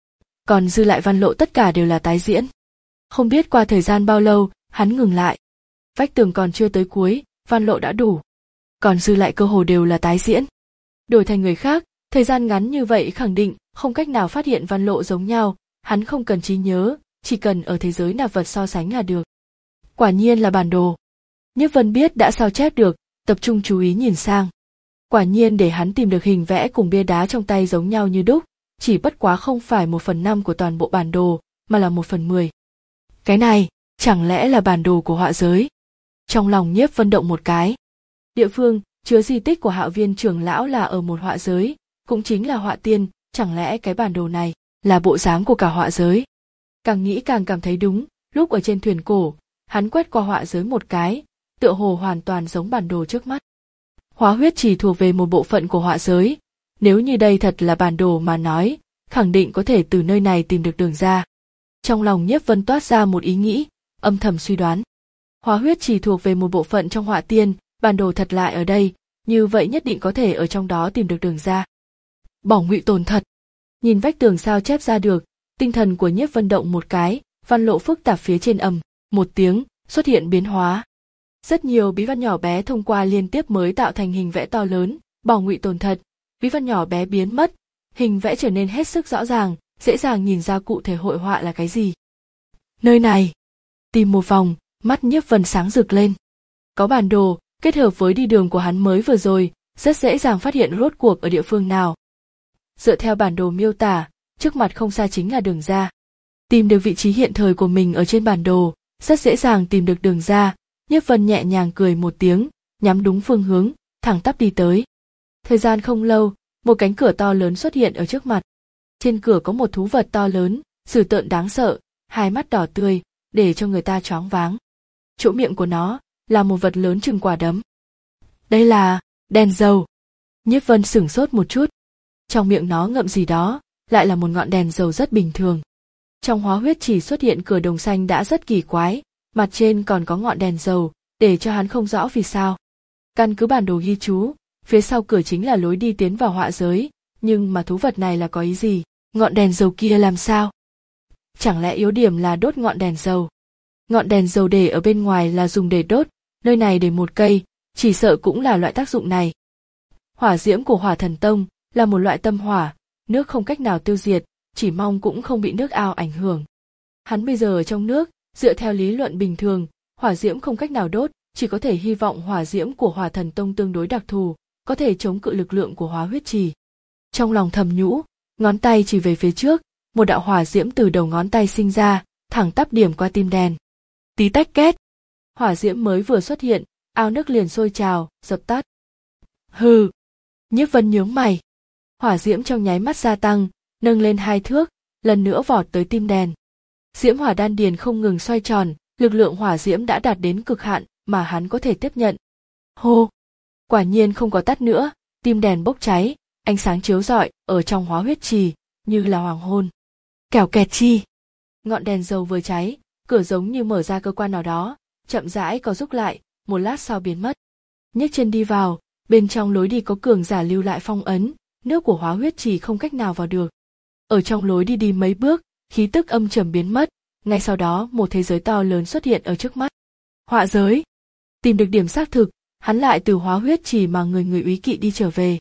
Còn dư lại văn lộ tất cả đều là tái diễn. Không biết qua thời gian bao lâu, hắn ngừng lại. Vách tường còn chưa tới cuối, văn lộ đã đủ. Còn dư lại cơ hồ đều là tái diễn. Đổi thành người khác, thời gian ngắn như vậy khẳng định không cách nào phát hiện văn lộ giống nhau, hắn không cần trí nhớ, chỉ cần ở thế giới nạp vật so sánh là được. Quả nhiên là bản đồ. Nhiếp Vân biết đã sao chép được, tập trung chú ý nhìn sang. Quả nhiên để hắn tìm được hình vẽ cùng bia đá trong tay giống nhau như đúc, chỉ bất quá không phải một phần năm của toàn bộ bản đồ, mà là một phần mười. Cái này, chẳng lẽ là bản đồ của họa giới? Trong lòng Nhiếp Vân động một cái. Địa phương chứa di tích của Hạo Viên trưởng lão là ở một họa giới, cũng chính là họa tiên, chẳng lẽ cái bản đồ này là bộ dáng của cả họa giới? Càng nghĩ càng cảm thấy đúng, lúc ở trên thuyền cổ, hắn quét qua họa giới một cái, tựa hồ hoàn toàn giống bản đồ trước mắt. Hóa huyết chỉ thuộc về một bộ phận của họa giới, nếu như đây thật là bản đồ mà nói, khẳng định có thể từ nơi này tìm được đường ra. Trong lòng Nhiếp Vân toát ra một ý nghĩ, âm thầm suy đoán. Hóa huyết chỉ thuộc về một bộ phận trong họa tiên, bản đồ thật lại ở đây, như vậy nhất định có thể ở trong đó tìm được đường ra. Bỏ ngụy tồn thật. Nhìn vách tường sao chép ra được, tinh thần của Nhiếp Vân động một cái, văn lộ phức tạp phía trên ầm, một tiếng, xuất hiện biến hóa. Rất nhiều bí văn nhỏ bé thông qua liên tiếp mới tạo thành hình vẽ to lớn, bỏ ngụy tồn thật, bí văn nhỏ bé biến mất, hình vẽ trở nên hết sức rõ ràng, dễ dàng nhìn ra cụ thể hội họa là cái gì. Nơi này, tìm một vòng, mắt Nhiếp Vân sáng rực lên. Có bản đồ, kết hợp với đi đường của hắn mới vừa rồi, rất dễ dàng phát hiện rốt cuộc ở địa phương nào. Dựa theo bản đồ miêu tả, trước mặt không xa chính là đường ra. Tìm được vị trí hiện thời của mình ở trên bản đồ, rất dễ dàng tìm được đường ra. Nhiếp Vân nhẹ nhàng cười một tiếng, nhắm đúng phương hướng, thẳng tắp đi tới. Thời gian không lâu, một cánh cửa to lớn xuất hiện ở trước mặt. Trên cửa có một thú vật to lớn, dữ tợn đáng sợ, hai mắt đỏ tươi, để cho người ta choáng váng. Chỗ miệng của nó là một vật lớn chừng quả đấm. Đây là đèn dầu. Nhiếp Vân sửng sốt một chút. Trong miệng nó ngậm gì đó, lại là một ngọn đèn dầu rất bình thường. Trong hóa huyết chỉ xuất hiện cửa đồng xanh đã rất kỳ quái, mặt trên còn có ngọn đèn dầu, để cho hắn không rõ vì sao. Căn cứ bản đồ ghi chú, phía sau cửa chính là lối đi tiến vào họa giới, nhưng mà thú vật này là có ý gì? Ngọn đèn dầu kia làm sao? Chẳng lẽ yếu điểm là đốt ngọn đèn dầu? Ngọn đèn dầu để ở bên ngoài là dùng để đốt, nơi này để một cây, chỉ sợ cũng là loại tác dụng này. Hỏa diễm của Hỏa Thần Tông là một loại tâm hỏa, nước không cách nào tiêu diệt, chỉ mong cũng không bị nước ao ảnh hưởng. Hắn bây giờ ở trong nước, dựa theo lý luận bình thường, hỏa diễm không cách nào đốt, chỉ có thể hy vọng hỏa diễm của Hỏa Thần Tông tương đối đặc thù, có thể chống cự lực lượng của hóa huyết trì. Trong lòng thầm nhũ, ngón tay chỉ về phía trước, một đạo hỏa diễm từ đầu ngón tay sinh ra, thẳng tắp điểm qua tim đèn. Tí tách két, hỏa diễm mới vừa xuất hiện, ao nước liền sôi trào, dập tắt. Hừ, Nhiếp Vân nhướng mày. Hỏa diễm trong nháy mắt gia tăng, nâng lên hai thước, lần nữa vọt tới tim đèn. Diễm hỏa đan điền không ngừng xoay tròn, lực lượng hỏa diễm đã đạt đến cực hạn mà hắn có thể tiếp nhận. Hô, quả nhiên không có tắt nữa, tim đèn bốc cháy, ánh sáng chiếu rọi ở trong hóa huyết trì, như là hoàng hôn. Kẻo kẹt chi. Ngọn đèn dầu vừa cháy, cửa giống như mở ra cơ quan nào đó, chậm rãi có rúc lại, một lát sau biến mất. Nhấc chân đi vào, bên trong lối đi có cường giả lưu lại phong ấn, nước của hóa huyết trì không cách nào vào được. Ở trong lối đi đi mấy bước, khí tức âm trầm biến mất, ngay sau đó một thế giới to lớn xuất hiện ở trước mắt. Họa giới. Tìm được điểm xác thực, hắn lại từ hóa huyết trì mà người người úy kỵ đi trở về.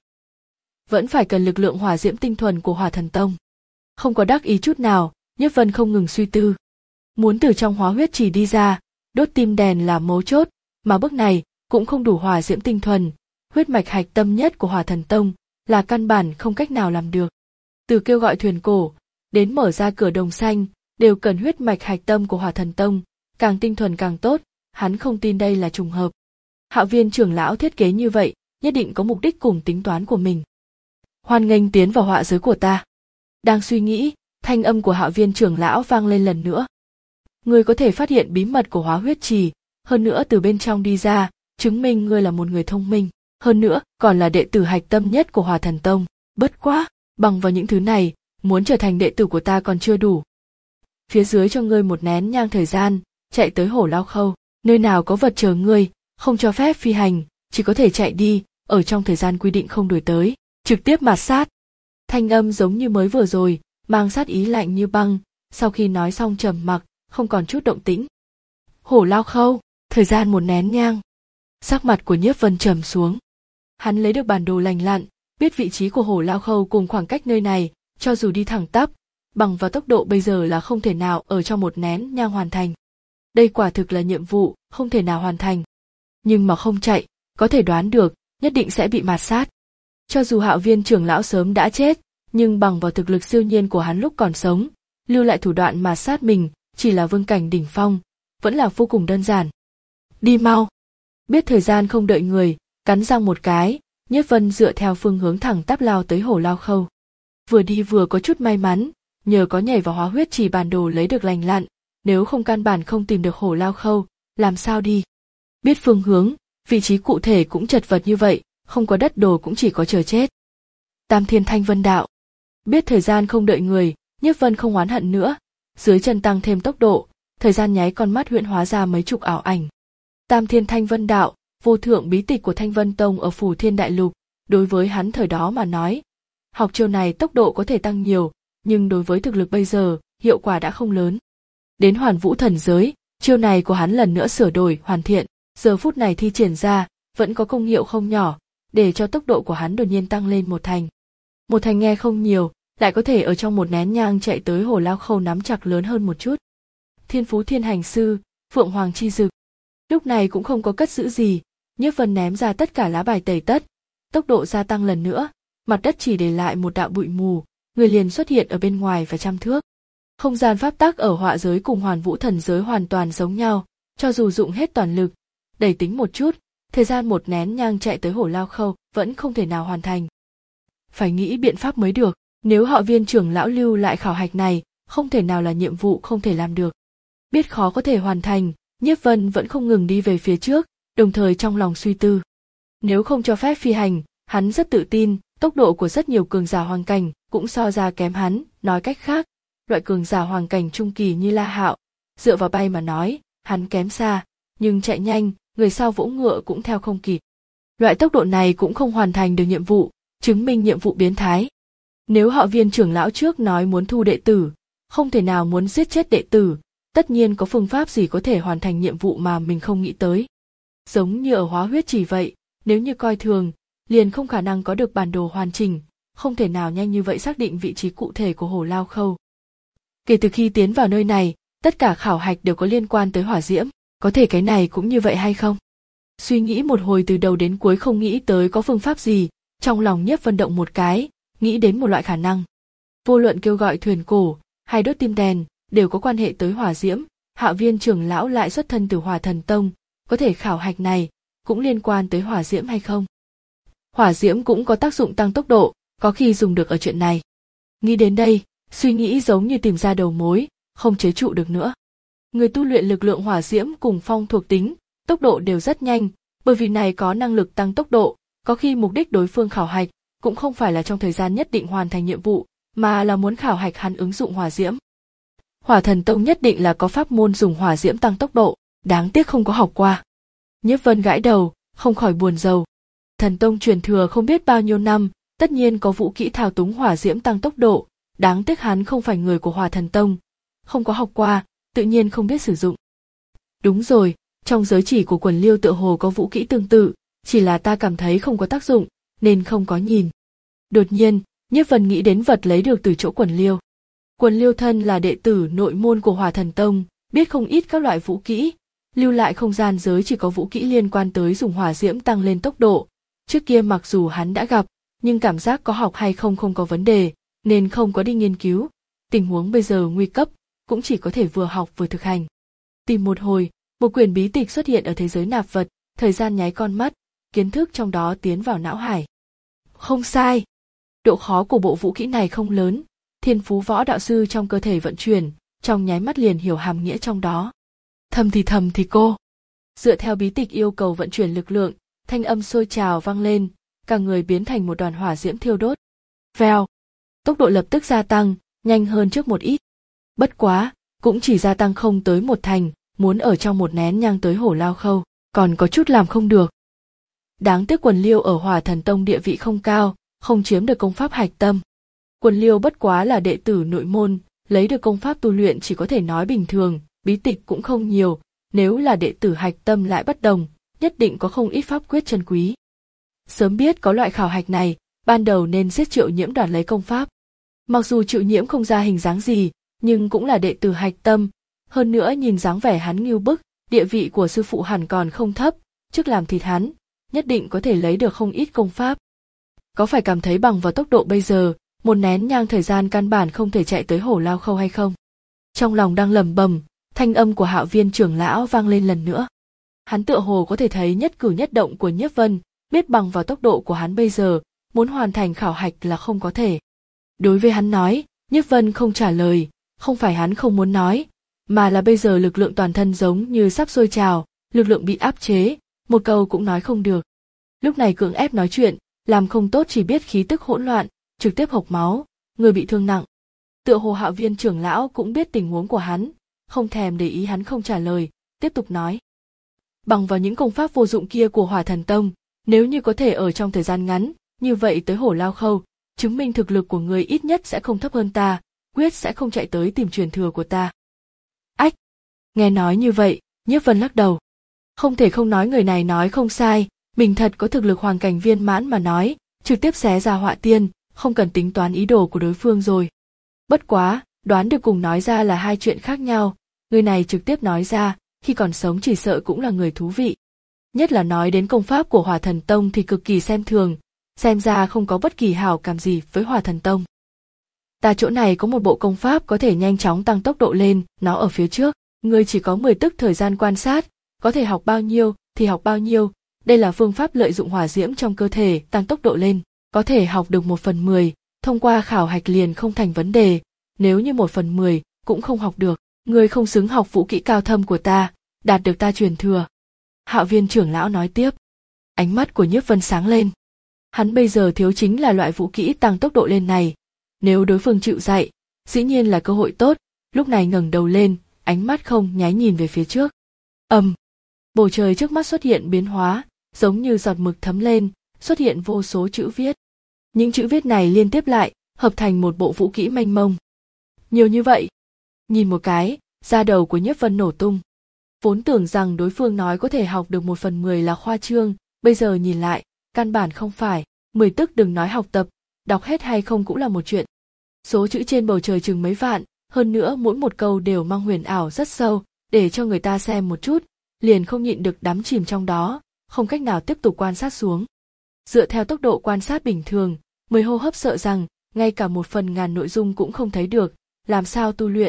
Vẫn phải cần lực lượng hỏa diễm tinh thuần của Hỏa Thần Tông. Không có đắc ý chút nào, Nhiếp Vân không ngừng suy tư. Muốn từ trong hóa huyết trì đi ra, đốt tim đèn là mấu chốt, mà bước này cũng không đủ hỏa diễm tinh thuần, huyết mạch hạch tâm nhất của Hỏa Thần Tông là căn bản không cách nào làm được. Từ kêu gọi thuyền cổ đến mở ra cửa đồng xanh, đều cần huyết mạch hạch tâm của Hỏa Thần Tông, càng tinh thuần càng tốt, hắn không tin đây là trùng hợp. Hạo Viên trưởng lão thiết kế như vậy, nhất định có mục đích cùng tính toán của mình. Hoan nghênh tiến vào họa giới của ta. Đang suy nghĩ, thanh âm của Hạo Viên trưởng lão vang lên lần nữa. Ngươi có thể phát hiện bí mật của hóa huyết trì, hơn nữa từ bên trong đi ra, chứng minh ngươi là một người thông minh, hơn nữa còn là đệ tử hạch tâm nhất của Hỏa Thần Tông. Bất quá, bằng vào những thứ này, muốn trở thành đệ tử của ta còn chưa đủ. Phía dưới cho ngươi một nén nhang thời gian, chạy tới Hổ Lao Khâu, nơi nào có vật chờ ngươi, không cho phép phi hành, chỉ có thể chạy đi, ở trong thời gian quy định không đuổi tới, trực tiếp mạt sát. Thanh âm giống như mới vừa rồi, mang sát ý lạnh như băng, sau khi nói xong trầm mặc, không còn chút động tĩnh. Hổ Lao Khâu, thời gian một nén nhang. Sắc mặt của Nhiếp Vân trầm xuống. Hắn lấy được bản đồ lành lặn, biết vị trí của Hổ Lao Khâu cùng khoảng cách nơi này, cho dù đi thẳng tắp, bằng vào tốc độ bây giờ là không thể nào ở trong một nén nhang hoàn thành. Đây quả thực là nhiệm vụ, không thể nào hoàn thành. Nhưng mà không chạy, có thể đoán được, nhất định sẽ bị mạt sát. Cho dù Hạo Viên trưởng lão sớm đã chết, nhưng bằng vào thực lực siêu nhiên của hắn lúc còn sống, lưu lại thủ đoạn mạt sát mình, chỉ là vương cảnh đỉnh phong, vẫn là vô cùng đơn giản. Đi mau. Biết thời gian không đợi người, cắn răng một cái, Nhiếp Vân dựa theo phương hướng thẳng tắp lao tới Hổ Lao Khâu. Vừa đi vừa có chút may mắn, nhờ có nhảy vào hóa huyết trì bản đồ lấy được lành lặn, nếu không căn bản không tìm được Hổ Lao Khâu, làm sao đi. Biết phương hướng, vị trí cụ thể cũng chật vật như vậy, không có đất đồ cũng chỉ có chờ chết. Tam Thiên Thanh Vân Đạo. Biết thời gian không đợi người, Nhiếp Vân không oán hận nữa, dưới chân tăng thêm tốc độ, thời gian nháy con mắt huyễn hóa ra mấy chục ảo ảnh. Tam Thiên Thanh Vân Đạo, vô thượng bí tịch của Thanh Vân Tông ở Phù Thiên Đại Lục, đối với hắn thời đó mà nói, học chiêu này tốc độ có thể tăng nhiều, nhưng đối với thực lực bây giờ, hiệu quả đã không lớn. Đến Hoàn Vũ Thần Giới, chiêu này của hắn lần nữa sửa đổi, hoàn thiện, giờ phút này thi triển ra, vẫn có công hiệu không nhỏ, để cho tốc độ của hắn đột nhiên tăng lên một thành. Một thành nghe không nhiều, lại có thể ở trong một nén nhang chạy tới Hồ Lao Khâu nắm chặt lớn hơn một chút. Thiên Phú Thiên Hành Sư, Phượng Hoàng Chi Dực. Lúc này cũng không có cất giữ gì, Nhiếp Vân ném ra tất cả lá bài tẩy tất, tốc độ gia tăng lần nữa, mặt đất chỉ để lại một đạo bụi mù, người liền xuất hiện ở bên ngoài vài trăm thước. Không gian pháp tắc ở họa giới cùng Hoàn Vũ Thần Giới hoàn toàn giống nhau, cho dù dụng hết toàn lực, đẩy tính một chút, thời gian một nén nhang chạy tới Hồ Lao Khâu vẫn không thể nào hoàn thành. Phải nghĩ biện pháp mới được, nếu họ Viên trưởng lão lưu lại khảo hạch này, không thể nào là nhiệm vụ không thể làm được. Biết khó có thể hoàn thành, Nhiếp Vân vẫn không ngừng đi về phía trước, đồng thời trong lòng suy tư. Nếu không cho phép phi hành, hắn rất tự tin, tốc độ của rất nhiều cường giả hoàng cảnh cũng so ra kém hắn, nói cách khác, loại cường giả hoàng cảnh trung kỳ như La Hạo, dựa vào bay mà nói, hắn kém xa, nhưng chạy nhanh, người sau vỗ ngựa cũng theo không kịp. Loại tốc độ này cũng không hoàn thành được nhiệm vụ, chứng minh nhiệm vụ biến thái. Nếu họ Viên trưởng lão trước nói muốn thu đệ tử, không thể nào muốn giết chết đệ tử, tất nhiên có phương pháp gì có thể hoàn thành nhiệm vụ mà mình không nghĩ tới. Giống như ở hóa huyết chỉ vậy, nếu như coi thường, liền không khả năng có được bản đồ hoàn chỉnh, không thể nào nhanh như vậy xác định vị trí cụ thể của Hồ Lao Khâu. Kể từ khi tiến vào nơi này, tất cả khảo hạch đều có liên quan tới hỏa diễm, có thể cái này cũng như vậy hay không? Suy nghĩ một hồi từ đầu đến cuối không nghĩ tới có phương pháp gì, trong lòng Nhiếp Vân động một cái, nghĩ đến một loại khả năng. Vô luận kêu gọi thuyền cổ, hay đốt tim đèn, đều có quan hệ tới hỏa diễm, Hạo Viên trưởng lão lại xuất thân từ Hỏa Thần Tông, có thể khảo hạch này cũng liên quan tới hỏa diễm hay không? Hỏa diễm cũng có tác dụng tăng tốc độ, có khi dùng được ở chuyện này. Nghĩ đến đây, suy nghĩ giống như tìm ra đầu mối, không chế trụ được nữa. Người tu luyện lực lượng hỏa diễm cùng phong thuộc tính, tốc độ đều rất nhanh, bởi vì này có năng lực tăng tốc độ, có khi mục đích đối phương khảo hạch cũng không phải là trong thời gian nhất định hoàn thành nhiệm vụ, mà là muốn khảo hạch hắn ứng dụng hỏa diễm. Hỏa Thần Tông nhất định là có pháp môn dùng hỏa diễm tăng tốc độ, đáng tiếc không có học qua. Nhiếp Vân gãi đầu, không khỏi buồn rầu. Thần Tông truyền thừa không biết bao nhiêu năm, tất nhiên có vũ kỹ thao túng hỏa diễm tăng tốc độ, đáng tiếc hắn không phải người của Hỏa Thần Tông, không có học qua, tự nhiên không biết sử dụng. Đúng rồi, trong giới chỉ của Quần Liêu tựa hồ có vũ kỹ tương tự, chỉ là ta cảm thấy không có tác dụng, nên không có nhìn. Đột nhiên, Nhiếp Vân nghĩ đến vật lấy được từ chỗ Quần Liêu. Quần Liêu thân là đệ tử nội môn của Hỏa Thần Tông, biết không ít các loại vũ kỹ, lưu lại không gian giới chỉ có vũ kỹ liên quan tới dùng hỏa diễm tăng lên tốc độ. Trước kia mặc dù hắn đã gặp, nhưng cảm giác có học hay không không có vấn đề, nên không có đi nghiên cứu. Tình huống bây giờ nguy cấp, cũng chỉ có thể vừa học vừa thực hành. Tìm một hồi, một quyển bí tịch xuất hiện ở thế giới nạp vật, thời gian nháy con mắt, kiến thức trong đó tiến vào não hải. Không sai. Độ khó của bộ vũ kỹ này không lớn, thiên phú võ đạo sư trong cơ thể vận chuyển, trong nháy mắt liền hiểu hàm nghĩa trong đó. Thầm thì thầm thì cô. Dựa theo bí tịch yêu cầu vận chuyển lực lượng, thanh âm sôi trào vang lên, cả người biến thành một đoàn hỏa diễm thiêu đốt. Vèo. Tốc độ lập tức gia tăng, nhanh hơn trước một ít. Bất quá, cũng chỉ gia tăng không tới một thành, muốn ở trong một nén nhang tới Hồ Lao Khâu, còn có chút làm không được. Đáng tiếc Quần Liêu ở Hỏa Thần Tông địa vị không cao, không chiếm được công pháp hạch tâm. Quần Liêu bất quá là đệ tử nội môn, lấy được công pháp tu luyện chỉ có thể nói bình thường, bí tịch cũng không nhiều, nếu là đệ tử hạch tâm lại bất đồng, nhất định có không ít pháp quyết chân quý. Sớm biết có loại khảo hạch này, ban đầu nên giết Triệu Nhiễm đoạt lấy công pháp. Mặc dù Triệu Nhiễm không ra hình dáng gì, nhưng cũng là đệ tử hạch tâm, hơn nữa nhìn dáng vẻ hắn ngưu bức, địa vị của sư phụ hẳn còn không thấp, trước làm thịt hắn, nhất định có thể lấy được không ít công pháp. Có phải cảm thấy bằng vào tốc độ bây giờ, một nén nhang thời gian căn bản không thể chạy tới Hồ Lao Khâu hay không? Trong lòng đang lẩm bẩm, thanh âm của Hạo Viên trưởng lão vang lên lần nữa. Hắn tựa hồ có thể thấy nhất cử nhất động của Nhiếp Vân, biết bằng vào tốc độ của hắn bây giờ, muốn hoàn thành khảo hạch là không có thể. Đối với hắn nói, Nhiếp Vân không trả lời, không phải hắn không muốn nói, mà là bây giờ lực lượng toàn thân giống như sắp sôi trào, lực lượng bị áp chế, một câu cũng nói không được. Lúc này cưỡng ép nói chuyện, làm không tốt chỉ biết khí tức hỗn loạn, trực tiếp hộc máu, người bị thương nặng. Tựa hồ Hạo Viên trưởng lão cũng biết tình huống của hắn, không thèm để ý hắn không trả lời, tiếp tục nói. Bằng vào những công pháp vô dụng kia của Hỏa Thần Tông, nếu như có thể ở trong thời gian ngắn, như vậy tới Hổ Lao Khâu, chứng minh thực lực của người ít nhất sẽ không thấp hơn ta, quyết sẽ không chạy tới tìm truyền thừa của ta. Ách! Nghe nói như vậy, Nhiếp Vân lắc đầu. Không thể không nói người này nói không sai, mình thật có thực lực hoàng cảnh viên mãn mà nói, trực tiếp xé ra họa tiên, không cần tính toán ý đồ của đối phương rồi. Bất quá, đoán được cùng nói ra là hai chuyện khác nhau, người này trực tiếp nói ra, khi còn sống chỉ sợ cũng là người thú vị. Nhất là nói đến công pháp của Hỏa Thần Tông thì cực kỳ xem thường, xem ra không có bất kỳ hảo cảm gì với Hỏa Thần Tông. Ta chỗ này có một bộ công pháp có thể nhanh chóng tăng tốc độ lên, nó ở phía trước, ngươi chỉ có mười tức thời gian quan sát, có thể học bao nhiêu thì học bao nhiêu, đây là phương pháp lợi dụng hỏa diễm trong cơ thể tăng tốc độ lên, có thể học được một phần mười, thông qua khảo hạch liền không thành vấn đề, nếu như một phần mười cũng không học được, ngươi không xứng học vũ kỹ cao thâm của ta, đạt được ta truyền thừa. Hạo Viên trưởng lão nói tiếp. Ánh mắt của Nhiếp Vân sáng lên. Hắn bây giờ thiếu chính là loại vũ kỹ tăng tốc độ lên này, nếu đối phương chịu dạy, dĩ nhiên là cơ hội tốt, lúc này ngẩng đầu lên, ánh mắt không nháy nhìn về phía trước. Ầm, um, bầu trời trước mắt xuất hiện biến hóa, giống như giọt mực thấm lên, xuất hiện vô số chữ viết. Những chữ viết này liên tiếp lại, hợp thành một bộ vũ kỹ mênh mông. Nhiều như vậy, nhìn một cái, da đầu của Nhiếp Vân nổ tung. Vốn tưởng rằng đối phương nói có thể học được một phần mười là khoa trương, bây giờ nhìn lại, căn bản không phải, mười tức đừng nói học tập, đọc hết hay không cũng là một chuyện. Số chữ trên bầu trời chừng mấy vạn, hơn nữa mỗi một câu đều mang huyền ảo rất sâu, để cho người ta xem một chút, liền không nhịn được đắm chìm trong đó, không cách nào tiếp tục quan sát xuống. Dựa theo tốc độ quan sát bình thường, mười hô hấp sợ rằng, ngay cả một phần ngàn nội dung cũng không thấy được, làm sao tu luyện.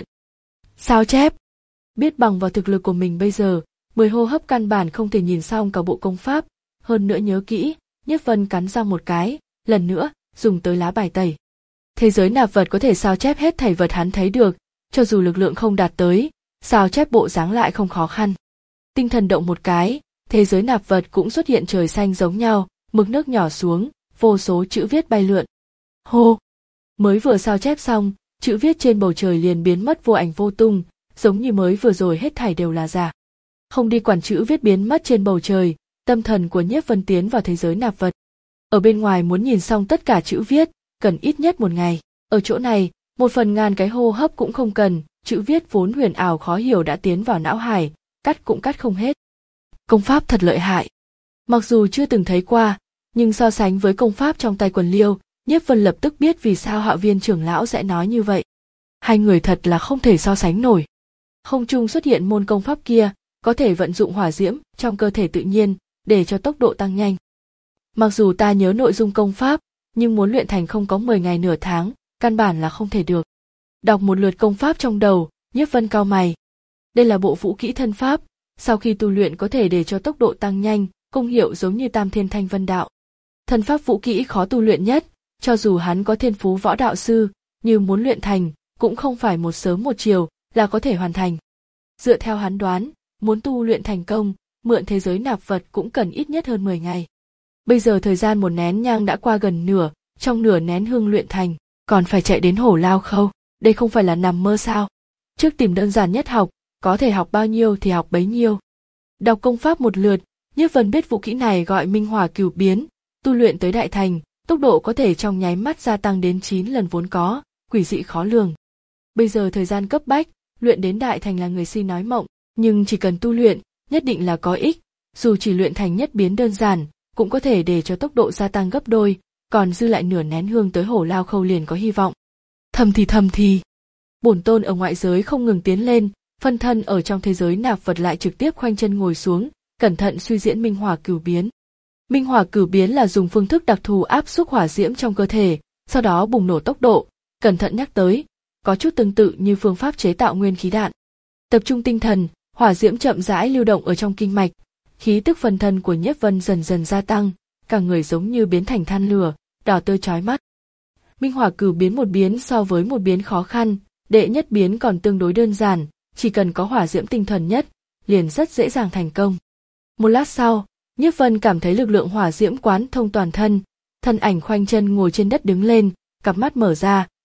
Sao chép? Biết bằng vào thực lực của mình bây giờ, mười hô hấp căn bản không thể nhìn xong cả bộ công pháp, hơn nữa nhớ kỹ, Nhiếp Vân cắn răng một cái, lần nữa, dùng tới lá bài tẩy. Thế giới nạp vật có thể sao chép hết thảy vật hắn thấy được, cho dù lực lượng không đạt tới, sao chép bộ dáng lại không khó khăn. Tinh thần động một cái, thế giới nạp vật cũng xuất hiện trời xanh giống nhau, mực nước nhỏ xuống, vô số chữ viết bay lượn. Hô! Mới vừa sao chép xong, chữ viết trên bầu trời liền biến mất vô ảnh vô tung, giống như mới vừa rồi hết thảy đều là giả. Không đi quản chữ viết biến mất trên bầu trời, tâm thần của Nhiếp Vân tiến vào thế giới nạp vật. Ở bên ngoài muốn nhìn xong tất cả chữ viết, cần ít nhất một ngày. Ở chỗ này, một phần ngàn cái hô hấp cũng không cần, chữ viết vốn huyền ảo khó hiểu đã tiến vào não hải, cắt cũng cắt không hết. Công pháp thật lợi hại. Mặc dù chưa từng thấy qua, nhưng so sánh với công pháp trong tay Quần Liêu, Nhiếp Vân lập tức biết vì sao Hạo Viên trưởng lão sẽ nói như vậy. Hai người thật là không thể so sánh nổi. Không trung xuất hiện môn công pháp kia, có thể vận dụng hỏa diễm trong cơ thể tự nhiên, để cho tốc độ tăng nhanh. Mặc dù ta nhớ nội dung công pháp, nhưng muốn luyện thành không có mười ngày nửa tháng, căn bản là không thể được. Đọc một lượt công pháp trong đầu, Nhiếp Vân cau mày. Đây là bộ vũ kỹ thân pháp, sau khi tu luyện có thể để cho tốc độ tăng nhanh, công hiệu giống như Tam Thiên Thanh Vân Đạo. Thân pháp vũ kỹ khó tu luyện nhất, cho dù hắn có thiên phú võ đạo sư, nhưng muốn luyện thành, cũng không phải một sớm một chiều là có thể hoàn thành. Dựa theo hắn đoán, muốn tu luyện thành công, mượn thế giới nạp vật cũng cần ít nhất hơn mười ngày. Bây giờ thời gian một nén nhang đã qua gần nửa, trong nửa nén hương luyện thành, còn phải chạy đến Hổ Lao Khâu, đây không phải là nằm mơ sao? Trước tìm đơn giản nhất học, có thể học bao nhiêu thì học bấy nhiêu. Đọc công pháp một lượt, Nhiếp Vân biết vũ kỹ này gọi Minh Hỏa Cửu Biến, tu luyện tới đại thành, tốc độ có thể trong nháy mắt gia tăng đến chín lần vốn có, quỷ dị khó lường. Bây giờ thời gian cấp bách, luyện đến đại thành là người si nói mộng, nhưng chỉ cần tu luyện, nhất định là có ích, dù chỉ luyện thành nhất biến đơn giản, cũng có thể để cho tốc độ gia tăng gấp đôi, còn dư lại nửa nén hương tới Hổ Lao Khâu liền có hy vọng. Thầm thì thầm thì, bổn tôn ở ngoại giới không ngừng tiến lên, phân thân ở trong thế giới nạp vật lại trực tiếp khoanh chân ngồi xuống, cẩn thận suy diễn Minh Hỏa Cửu Biến. Minh Hỏa Cửu Biến là dùng phương thức đặc thù áp xúc hỏa diễm trong cơ thể, sau đó bùng nổ tốc độ, cẩn thận nhắc tới, có chút tương tự như phương pháp chế tạo nguyên khí đạn. Tập trung tinh thần, hỏa diễm chậm rãi lưu động ở trong kinh mạch, khí tức phân thân của Nhiếp Vân dần dần gia tăng, cả người giống như biến thành than lửa, đỏ tươi chói mắt. Minh Hỏa Cửu Biến một biến so với một biến khó khăn, đệ nhất biến còn tương đối đơn giản, chỉ cần có hỏa diễm tinh thuần nhất, liền rất dễ dàng thành công. Một lát sau, Nhiếp Vân cảm thấy lực lượng hỏa diễm quán thông toàn thân, thân ảnh khoanh chân ngồi trên đất đứng lên, cặp mắt mở ra,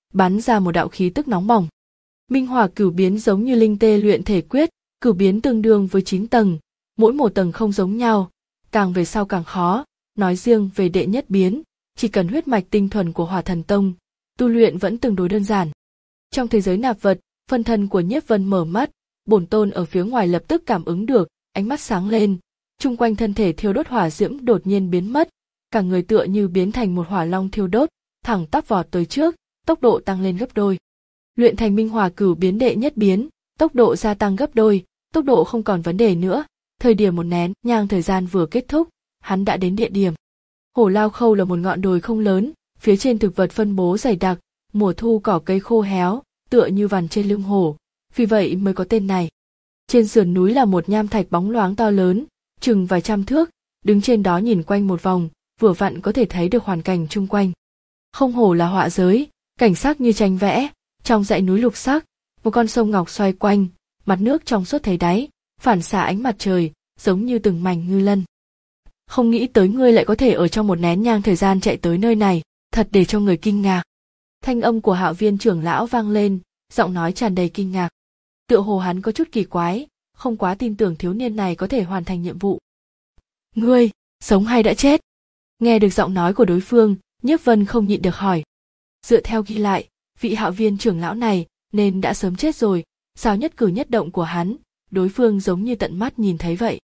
bắn ra một đạo khí tức nóng bỏng. Minh hỏa cửu biến giống như linh tê luyện thể quyết, cửu biến tương đương với chín tầng, mỗi một tầng không giống nhau, càng về sau càng khó. Nói riêng về đệ nhất biến, chỉ cần huyết mạch tinh thuần của Hỏa Thần Tông, tu luyện vẫn tương đối đơn giản. Trong thế giới nạp vật, phân thân của Nhiếp Vân mở mắt, bổn tôn ở phía ngoài lập tức cảm ứng được, ánh mắt sáng lên, chung quanh thân thể thiêu đốt hỏa diễm đột nhiên biến mất, cả người tựa như biến thành một hỏa long thiêu đốt, thẳng tắp vọt tới trước, tốc độ tăng lên gấp đôi. Luyện thành Minh hỏa cửu biến đệ nhất biến, tốc độ gia tăng gấp đôi, tốc độ không còn vấn đề nữa. Thời điểm một nén nhang thời gian vừa kết thúc, hắn đã đến địa điểm. Hổ Lao Khâu là một ngọn đồi không lớn, phía trên thực vật phân bố dày đặc, mùa thu cỏ cây khô héo, tựa như vằn trên lưng hổ, vì vậy mới có tên này. Trên sườn núi là một nham thạch bóng loáng to lớn, chừng vài trăm thước, đứng trên đó nhìn quanh một vòng, vừa vặn có thể thấy được hoàn cảnh chung quanh. Không hổ là họa giới, cảnh sắc như tranh vẽ, trong dãy núi lục sắc, một con sông ngọc xoay quanh, mặt nước trong suốt thấy đáy, phản xạ ánh mặt trời, giống như từng mảnh ngư lân. Không nghĩ tới ngươi lại có thể ở trong một nén nhang thời gian chạy tới nơi này, thật để cho người kinh ngạc. Thanh âm của Hạo Viên trưởng lão vang lên, giọng nói tràn đầy kinh ngạc. Tựa hồ hắn có chút kỳ quái, không quá tin tưởng thiếu niên này có thể hoàn thành nhiệm vụ. Ngươi, sống hay đã chết? Nghe được giọng nói của đối phương, Nhiếp Vân không nhịn được hỏi. Dựa theo ghi lại, vị Hạo Viên trưởng lão này nên đã sớm chết rồi, sao nhất cử nhất động của hắn, đối phương giống như tận mắt nhìn thấy vậy.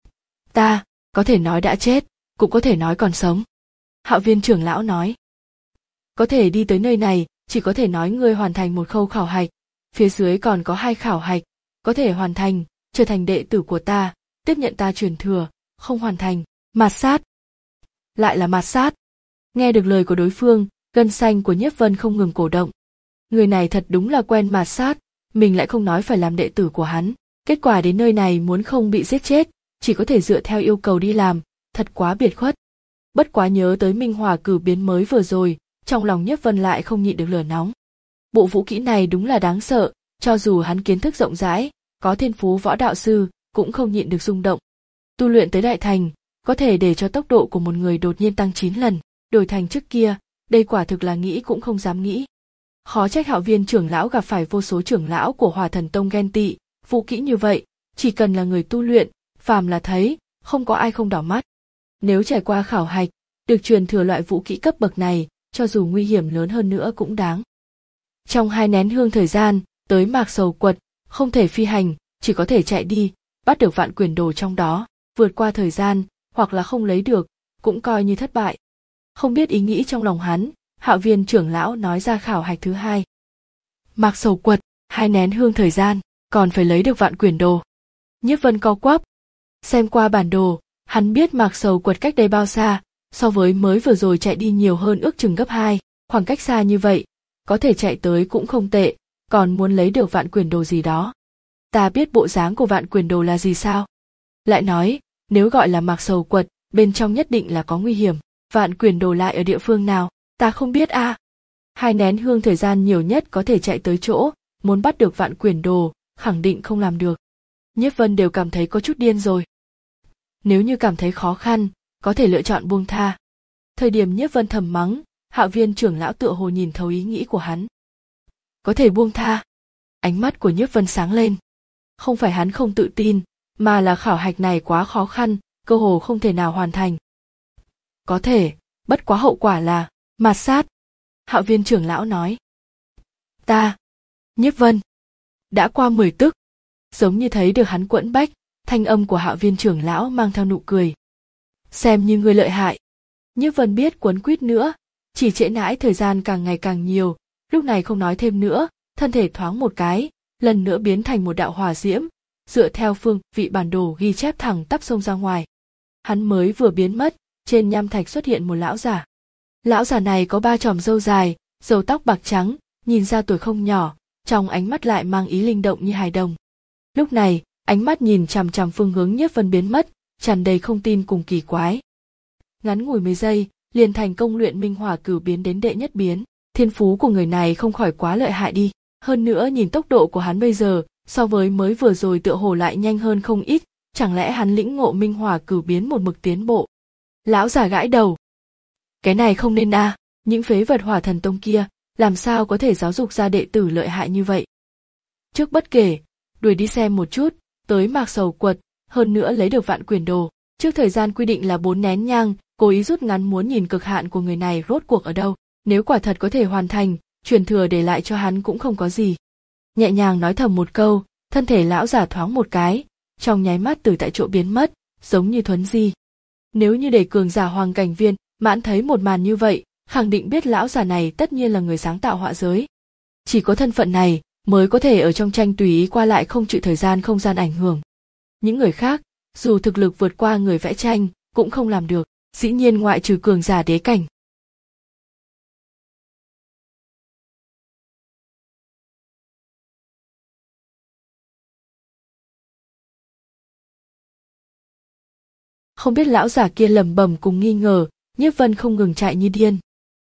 Ta, có thể nói đã chết, cũng có thể nói còn sống. Hạo Viên trưởng lão nói. Có thể đi tới nơi này, chỉ có thể nói ngươi hoàn thành một khâu khảo hạch, phía dưới còn có hai khảo hạch, có thể hoàn thành, trở thành đệ tử của ta, tiếp nhận ta truyền thừa, không hoàn thành, mạt sát. Lại là mạt sát. Nghe được lời của đối phương, gân xanh của Nhiếp Vân không ngừng cổ động. Người này thật đúng là quen mạt sát, mình lại không nói phải làm đệ tử của hắn, kết quả đến nơi này muốn không bị giết chết, chỉ có thể dựa theo yêu cầu đi làm, thật quá biệt khuất. Bất quá nhớ tới Minh hỏa cửu biến mới vừa rồi, trong lòng Nhiếp Vân lại không nhịn được lửa nóng. Bộ vũ kỹ này đúng là đáng sợ, cho dù hắn kiến thức rộng rãi, có thiên phú võ đạo sư, cũng không nhịn được rung động. Tu luyện tới đại thành, có thể để cho tốc độ của một người đột nhiên tăng chín lần, đổi thành trước kia, đây quả thực là nghĩ cũng không dám nghĩ. Khó trách Hạo Viên trưởng lão gặp phải vô số trưởng lão của Hỏa Thần Tông ghen tị, vũ kỹ như vậy, chỉ cần là người tu luyện, phàm là thấy, không có ai không đỏ mắt. Nếu trải qua khảo hạch, được truyền thừa loại vũ kỹ cấp bậc này, cho dù nguy hiểm lớn hơn nữa cũng đáng. Trong hai nén hương thời gian, tới Mạc Sầu Quật, không thể phi hành, chỉ có thể chạy đi, bắt được vạn quyển đồ trong đó, vượt qua thời gian, hoặc là không lấy được, cũng coi như thất bại. Không biết ý nghĩ trong lòng hắn, Hạo Viên trưởng lão nói ra khảo hạch thứ hai. Mạc Sầu Quật, hai nén hương thời gian, còn phải lấy được vạn quyển đồ. Nhiếp Vân co quắp. Xem qua bản đồ, hắn biết Mạc Sầu Quật cách đây bao xa, so với mới vừa rồi chạy đi nhiều hơn ước chừng gấp hai, khoảng cách xa như vậy, có thể chạy tới cũng không tệ, còn muốn lấy được vạn quyển đồ gì đó. Ta biết bộ dáng của vạn quyển đồ là gì sao? Lại nói, nếu gọi là Mạc Sầu Quật, bên trong nhất định là có nguy hiểm, vạn quyển đồ lại ở địa phương nào, ta không biết a. À. Hai nén hương thời gian nhiều nhất có thể chạy tới chỗ, muốn bắt được vạn quyển đồ, khẳng định không làm được. Nhiếp Vân đều cảm thấy có chút điên rồi. Nếu như cảm thấy khó khăn, có thể lựa chọn buông tha. Thời điểm Nhiếp Vân thầm mắng, Hạo Viên trưởng lão tựa hồ nhìn thấu ý nghĩ của hắn. Có thể buông tha. Ánh mắt của Nhiếp Vân sáng lên. Không phải hắn không tự tin, mà là khảo hạch này quá khó khăn, cơ hồ không thể nào hoàn thành. Có thể, bất quá hậu quả là mạt sát. Hạo Viên trưởng lão nói. Ta. Nhiếp Vân. Đã qua mười tức. Giống như thấy được hắn quẫn bách, thanh âm của Hạo Viên trưởng lão mang theo nụ cười. Xem như người lợi hại. Nhiếp Vân biết quấn quýt nữa, chỉ trễ nãi thời gian càng ngày càng nhiều, lúc này không nói thêm nữa, thân thể thoáng một cái, lần nữa biến thành một đạo hỏa diễm, dựa theo phương vị bản đồ ghi chép thẳng tắp sông ra ngoài. Hắn mới vừa biến mất, trên nham thạch xuất hiện một lão giả. Lão giả này có ba chòm râu dài, râu tóc bạc trắng, nhìn ra tuổi không nhỏ, trong ánh mắt lại mang ý linh động như hài đồng. Lúc này, ánh mắt nhìn chằm chằm phương hướng Nhiếp Vân biến mất, tràn đầy không tin cùng kỳ quái. Ngắn ngủi mấy giây, liền thành công luyện Minh hỏa cửu biến đến đệ nhất biến, thiên phú của người này không khỏi quá lợi hại đi. Hơn nữa nhìn tốc độ của hắn bây giờ, so với mới vừa rồi tựa hồ lại nhanh hơn không ít, chẳng lẽ hắn lĩnh ngộ Minh hỏa cửu biến một mực tiến bộ. Lão giả gãi đầu. Cái này không nên a, à, những phế vật Hỏa Thần Tông kia, làm sao có thể giáo dục ra đệ tử lợi hại như vậy. Trước bất kể, đuổi đi xem một chút, tới Mạc Sầu Quật, hơn nữa lấy được vạn quyển đồ. Trước thời gian quy định là bốn nén nhang, cố ý rút ngắn muốn nhìn cực hạn của người này rốt cuộc ở đâu. Nếu quả thật có thể hoàn thành, truyền thừa để lại cho hắn cũng không có gì. Nhẹ nhàng nói thầm một câu, thân thể lão giả thoáng một cái, trong nháy mắt từ tại chỗ biến mất, giống như thuấn di. Nếu như để cường giả Hoàng Cảnh Viên Mãn thấy một màn như vậy, khẳng định biết lão giả này tất nhiên là người sáng tạo họa giới. Chỉ có thân phận này mới có thể ở trong tranh tùy ý qua lại không chịu thời gian không gian ảnh hưởng. Những người khác, dù thực lực vượt qua người vẽ tranh, cũng không làm được, dĩ nhiên ngoại trừ cường giả đế cảnh. Không biết lão giả kia lẩm bẩm cùng nghi ngờ, Nhiếp Vân không ngừng chạy như điên.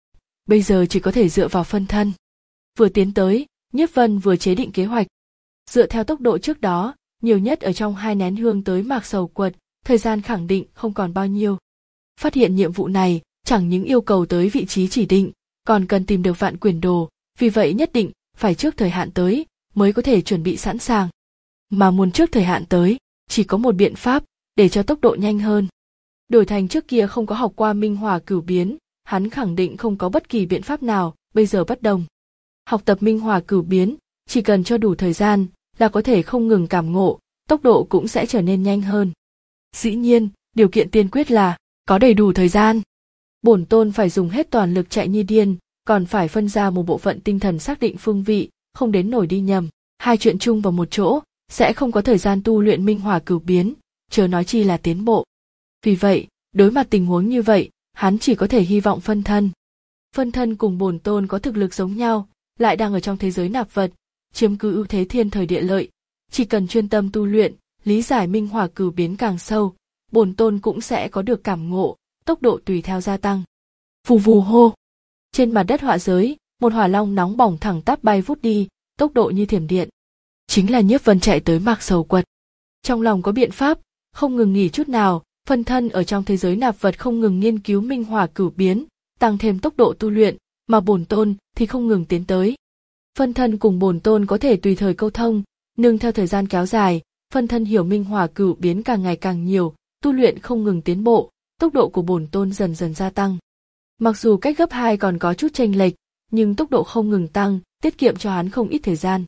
Bây giờ chỉ có thể dựa vào phân thân. Vừa tiến tới, Nhiếp Vân vừa chế định kế hoạch. Dựa theo tốc độ trước đó, nhiều nhất ở trong hai nén hương tới Mạc Sầu Quật, thời gian khẳng định không còn bao nhiêu. Phát hiện nhiệm vụ này, chẳng những yêu cầu tới vị trí chỉ định, còn cần tìm được vạn quyển đồ, vì vậy nhất định phải trước thời hạn tới, mới có thể chuẩn bị sẵn sàng. Mà muốn trước thời hạn tới, chỉ có một biện pháp, để cho tốc độ nhanh hơn. Đổi thành trước kia không có học qua minh hòa cửu biến, hắn khẳng định không có bất kỳ biện pháp nào, bây giờ bất đồng. Học tập minh hòa cửu biến, chỉ cần cho đủ thời gian, là có thể không ngừng cảm ngộ, tốc độ cũng sẽ trở nên nhanh hơn. Dĩ nhiên, điều kiện tiên quyết là, có đầy đủ thời gian. Bổn tôn phải dùng hết toàn lực chạy như điên, còn phải phân ra một bộ phận tinh thần xác định phương vị, không đến nổi đi nhầm. Hai chuyện chung vào một chỗ, sẽ không có thời gian tu luyện minh hòa cửu biến, chớ nói chi là tiến bộ. Vì vậy, đối mặt tình huống như vậy, hắn chỉ có thể hy vọng phân thân. Phân thân cùng bổn tôn có thực lực giống nhau, lại đang ở trong thế giới nạp vật, chiếm cứ ưu thế thiên thời địa lợi. Chỉ cần chuyên tâm tu luyện, lý giải minh hòa cửu biến càng sâu, bổn tôn cũng sẽ có được cảm ngộ, tốc độ tùy theo gia tăng. Vù vù hô. Trên mặt đất họa giới, một hỏa long nóng bỏng thẳng tắp bay vút đi, tốc độ như thiểm điện. Chính là Nhiếp Vân chạy tới Mạc Sầu Quật. Trong lòng có biện pháp, không ngừng nghỉ chút nào, phân thân ở trong thế giới nạp vật không ngừng nghiên cứu minh hòa cửu biến, tăng thêm tốc độ tu luyện, mà bổn tôn thì không ngừng tiến tới. Phân thân cùng bổn tôn có thể tùy thời câu thông, nương theo thời gian kéo dài, phân thân hiểu minh hòa cửu biến càng ngày càng nhiều, tu luyện không ngừng tiến bộ, tốc độ của bổn tôn dần dần gia tăng. Mặc dù cách gấp hai còn có chút chênh lệch, nhưng tốc độ không ngừng tăng, tiết kiệm cho hắn không ít thời gian.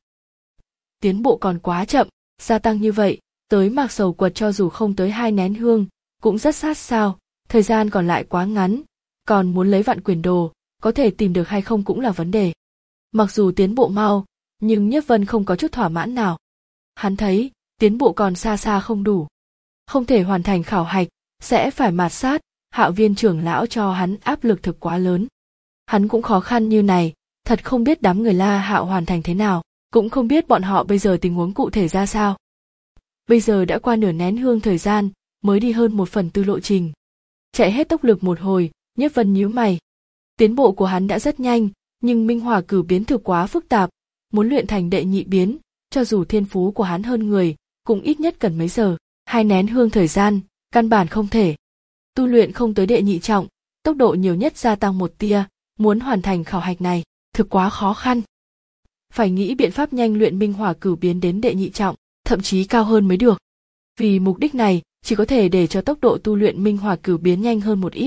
Tiến bộ còn quá chậm, gia tăng như vậy, tới Mạc Sầu Quật cho dù không tới hai nén hương, cũng rất sát sao, thời gian còn lại quá ngắn, còn muốn lấy vạn quyển đồ, có thể tìm được hay không cũng là vấn đề. Mặc dù tiến bộ mau, nhưng Nhiếp Vân không có chút thỏa mãn nào. Hắn thấy, tiến bộ còn xa xa không đủ. Không thể hoàn thành khảo hạch, sẽ phải mạt sát, Hạo Viên trưởng lão cho hắn áp lực thực quá lớn. Hắn cũng khó khăn như này, thật không biết đám người La Hạo hoàn thành thế nào, cũng không biết bọn họ bây giờ tình huống cụ thể ra sao. Bây giờ đã qua nửa nén hương thời gian, mới đi hơn một phần tư lộ trình. Chạy hết tốc lực một hồi, Nhiếp Vân nhíu mày. Tiến bộ của hắn đã rất nhanh, nhưng minh hòa cửu biến thực quá phức tạp, muốn luyện thành đệ nhị biến, cho dù thiên phú của hắn hơn người, cũng ít nhất cần mấy giờ, hai nén hương thời gian, căn bản không thể. Tu luyện không tới đệ nhị trọng, tốc độ nhiều nhất gia tăng một tia, muốn hoàn thành khảo hạch này, thực quá khó khăn. Phải nghĩ biện pháp nhanh luyện minh hòa cửu biến đến đệ nhị trọng, thậm chí cao hơn mới được. Vì mục đích này, chỉ có thể để cho tốc độ tu luyện minh hòa cửu biến nhanh hơn một ít.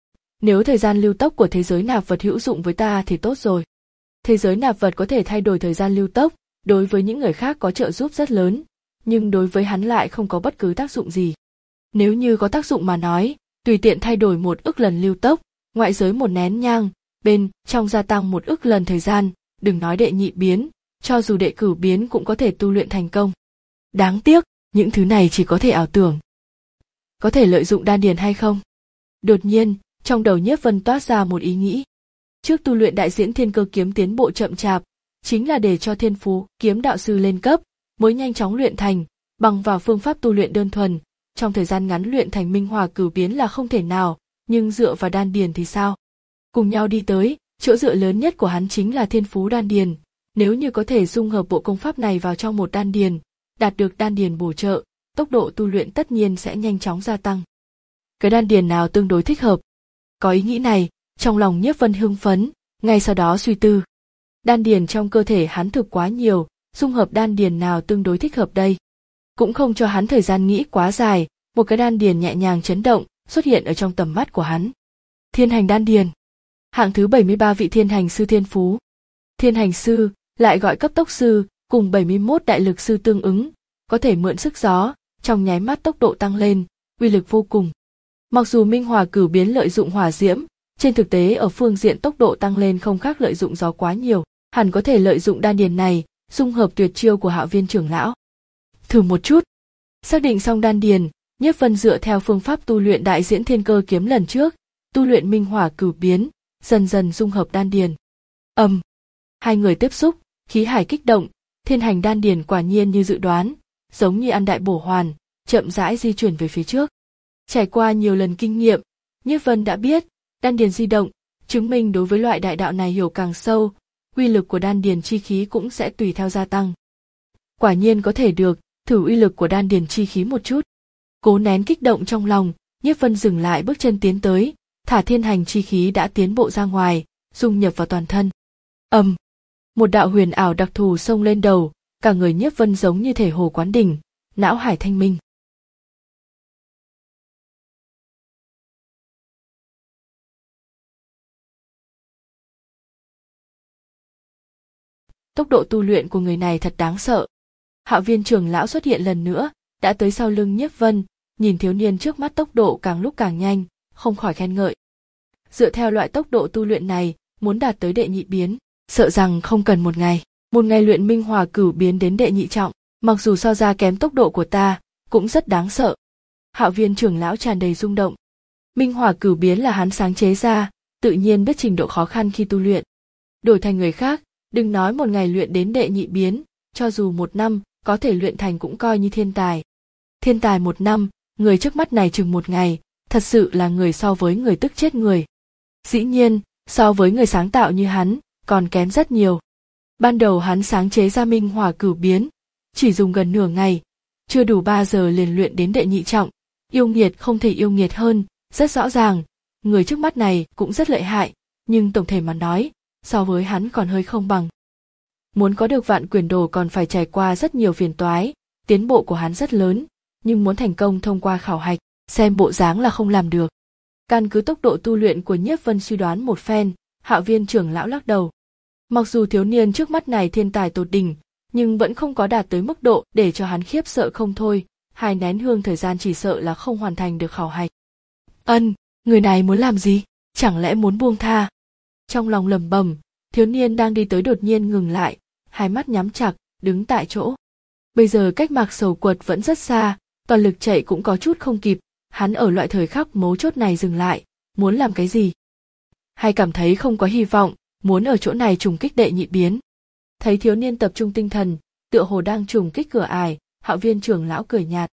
Nếu thời gian lưu tốc của thế giới nạp vật hữu dụng với ta thì tốt rồi. Thế giới nạp vật có thể thay đổi thời gian lưu tốc, đối với những người khác có trợ giúp rất lớn, nhưng đối với hắn lại không có bất cứ tác dụng gì. Nếu như có tác dụng mà nói, tùy tiện thay đổi một ức lần lưu tốc, ngoại giới một nén nhang, bên trong gia tăng một ức lần thời gian, đừng nói đệ nhị biến, cho dù đệ cửu biến cũng có thể tu luyện thành công. Đáng tiếc, những thứ này chỉ có thể ảo tưởng. Có thể lợi dụng đan điền hay không? Đột nhiên, trong đầu Nhiếp Vân toát ra một ý nghĩ. Trước tu luyện đại diễn thiên cơ kiếm tiến bộ chậm chạp, chính là để cho thiên phú kiếm đạo sư lên cấp, mới nhanh chóng luyện thành, bằng vào phương pháp tu luyện đơn thuần, trong thời gian ngắn luyện thành minh hòa cửu biến là không thể nào, nhưng dựa vào đan điền thì sao? Cùng nhau đi tới, chỗ dựa lớn nhất của hắn chính là thiên phú đan điền, nếu như có thể dung hợp bộ công pháp này vào trong một đan điền, đạt được đan điền bổ trợ, tốc độ tu luyện tất nhiên sẽ nhanh chóng gia tăng. Cái đan điền nào tương đối thích hợp? Có ý nghĩ này, trong lòng Nhiếp Vân hưng phấn, ngay sau đó suy tư, Đan điền trong cơ thể hắn thực quá nhiều, dung hợp đan điền nào tương đối thích hợp đây? Cũng không cho hắn thời gian nghĩ quá dài, một cái đan điền nhẹ nhàng chấn động, xuất hiện ở trong tầm mắt của hắn. Thiên hành đan điền. Hạng thứ bảy mươi ba vị thiên hành sư thiên phú. Thiên hành sư, lại gọi cấp tốc sư, cùng bảy mươi mốt đại lực sư tương ứng, có thể mượn sức gió, trong nháy mắt tốc độ tăng lên, uy lực vô cùng. Mặc dù Minh Hỏa Cửu Biến lợi dụng hỏa diễm, trên thực tế ở phương diện tốc độ tăng lên không khác lợi dụng gió quá nhiều, hẳn có thể lợi dụng đan điền này, dung hợp tuyệt chiêu của Hạo Viên trưởng lão. Thử một chút. Xác định xong đan điền, Nhiếp Vân dựa theo phương pháp tu luyện Đại Diễn Thiên Cơ Kiếm lần trước, tu luyện Minh Hỏa Cửu Biến, dần dần dung hợp đan điền. Ầm, um, hai người tiếp xúc, khí hải kích động, thiên hành đan điền quả nhiên như dự đoán, giống như ăn đại bổ hoàn, chậm rãi di chuyển về phía trước. Trải qua nhiều lần kinh nghiệm, Nhiếp Vân đã biết, đan điền di động, chứng minh đối với loại đại đạo này hiểu càng sâu, uy lực của đan điền chi khí cũng sẽ tùy theo gia tăng. Quả nhiên có thể được, thử uy lực của đan điền chi khí một chút. Cố nén kích động trong lòng, Nhiếp Vân dừng lại bước chân tiến tới, thả thiên hành chi khí đã tiến bộ ra ngoài, dung nhập vào toàn thân. Ầm, um, một đạo huyền ảo đặc thù xông lên đầu, cả người Nhiếp Vân giống như thể hồ quán đỉnh, não hải thanh minh. Tốc độ tu luyện của người này thật đáng sợ. Hạo Viên trưởng lão xuất hiện lần nữa, đã tới sau lưng Nhiếp Vân, nhìn thiếu niên trước mắt tốc độ càng lúc càng nhanh, không khỏi khen ngợi. Dựa theo loại tốc độ tu luyện này, muốn đạt tới đệ nhị biến, sợ rằng không cần một ngày. Một ngày luyện Minh Hỏa Cửu Biến đến đệ nhị trọng, mặc dù so ra kém tốc độ của ta, cũng rất đáng sợ. Hạo Viên trưởng lão tràn đầy rung động. Minh Hỏa Cửu Biến là hắn sáng chế ra, tự nhiên biết trình độ khó khăn khi tu luyện. Đổi thành người khác, đừng nói một ngày luyện đến đệ nhị biến, cho dù một năm, có thể luyện thành cũng coi như thiên tài. Thiên tài một năm, người trước mắt này chừng một ngày, thật sự là người so với người tức chết người. Dĩ nhiên, so với người sáng tạo như hắn, còn kém rất nhiều. Ban đầu hắn sáng chế ra Minh Hỏa Cửu Biến, chỉ dùng gần nửa ngày, chưa đủ ba giờ liền luyện đến đệ nhị trọng, yêu nghiệt không thể yêu nghiệt hơn, rất rõ ràng, người trước mắt này cũng rất lợi hại, nhưng tổng thể mà nói, so với hắn còn hơi không bằng. Muốn có được Vạn Quyền Đồ còn phải trải qua rất nhiều phiền toái, tiến bộ của hắn rất lớn, nhưng muốn thành công thông qua khảo hạch, xem bộ dáng là không làm được. Căn cứ tốc độ tu luyện của Nhiếp Vân suy đoán một phen, Hạo Viên trưởng lão lắc đầu. Mặc dù thiếu niên trước mắt này thiên tài tột đỉnh, nhưng vẫn không có đạt tới mức độ để cho hắn khiếp sợ không thôi, hai nén hương thời gian chỉ sợ là không hoàn thành được khảo hạch. Ân, người này muốn làm gì? Chẳng lẽ muốn buông tha? Trong lòng lẩm bẩm, thiếu niên đang đi tới đột nhiên ngừng lại, hai mắt nhắm chặt, đứng tại chỗ. Bây giờ cách Mạc Sầu Quật vẫn rất xa, toàn lực chạy cũng có chút không kịp, hắn ở loại thời khắc mấu chốt này dừng lại, muốn làm cái gì? Hay cảm thấy không có hy vọng, muốn ở chỗ này trùng kích đệ nhị biến. Thấy thiếu niên tập trung tinh thần, tựa hồ đang trùng kích cửa ải, Hạo Viên trưởng lão cười nhạt.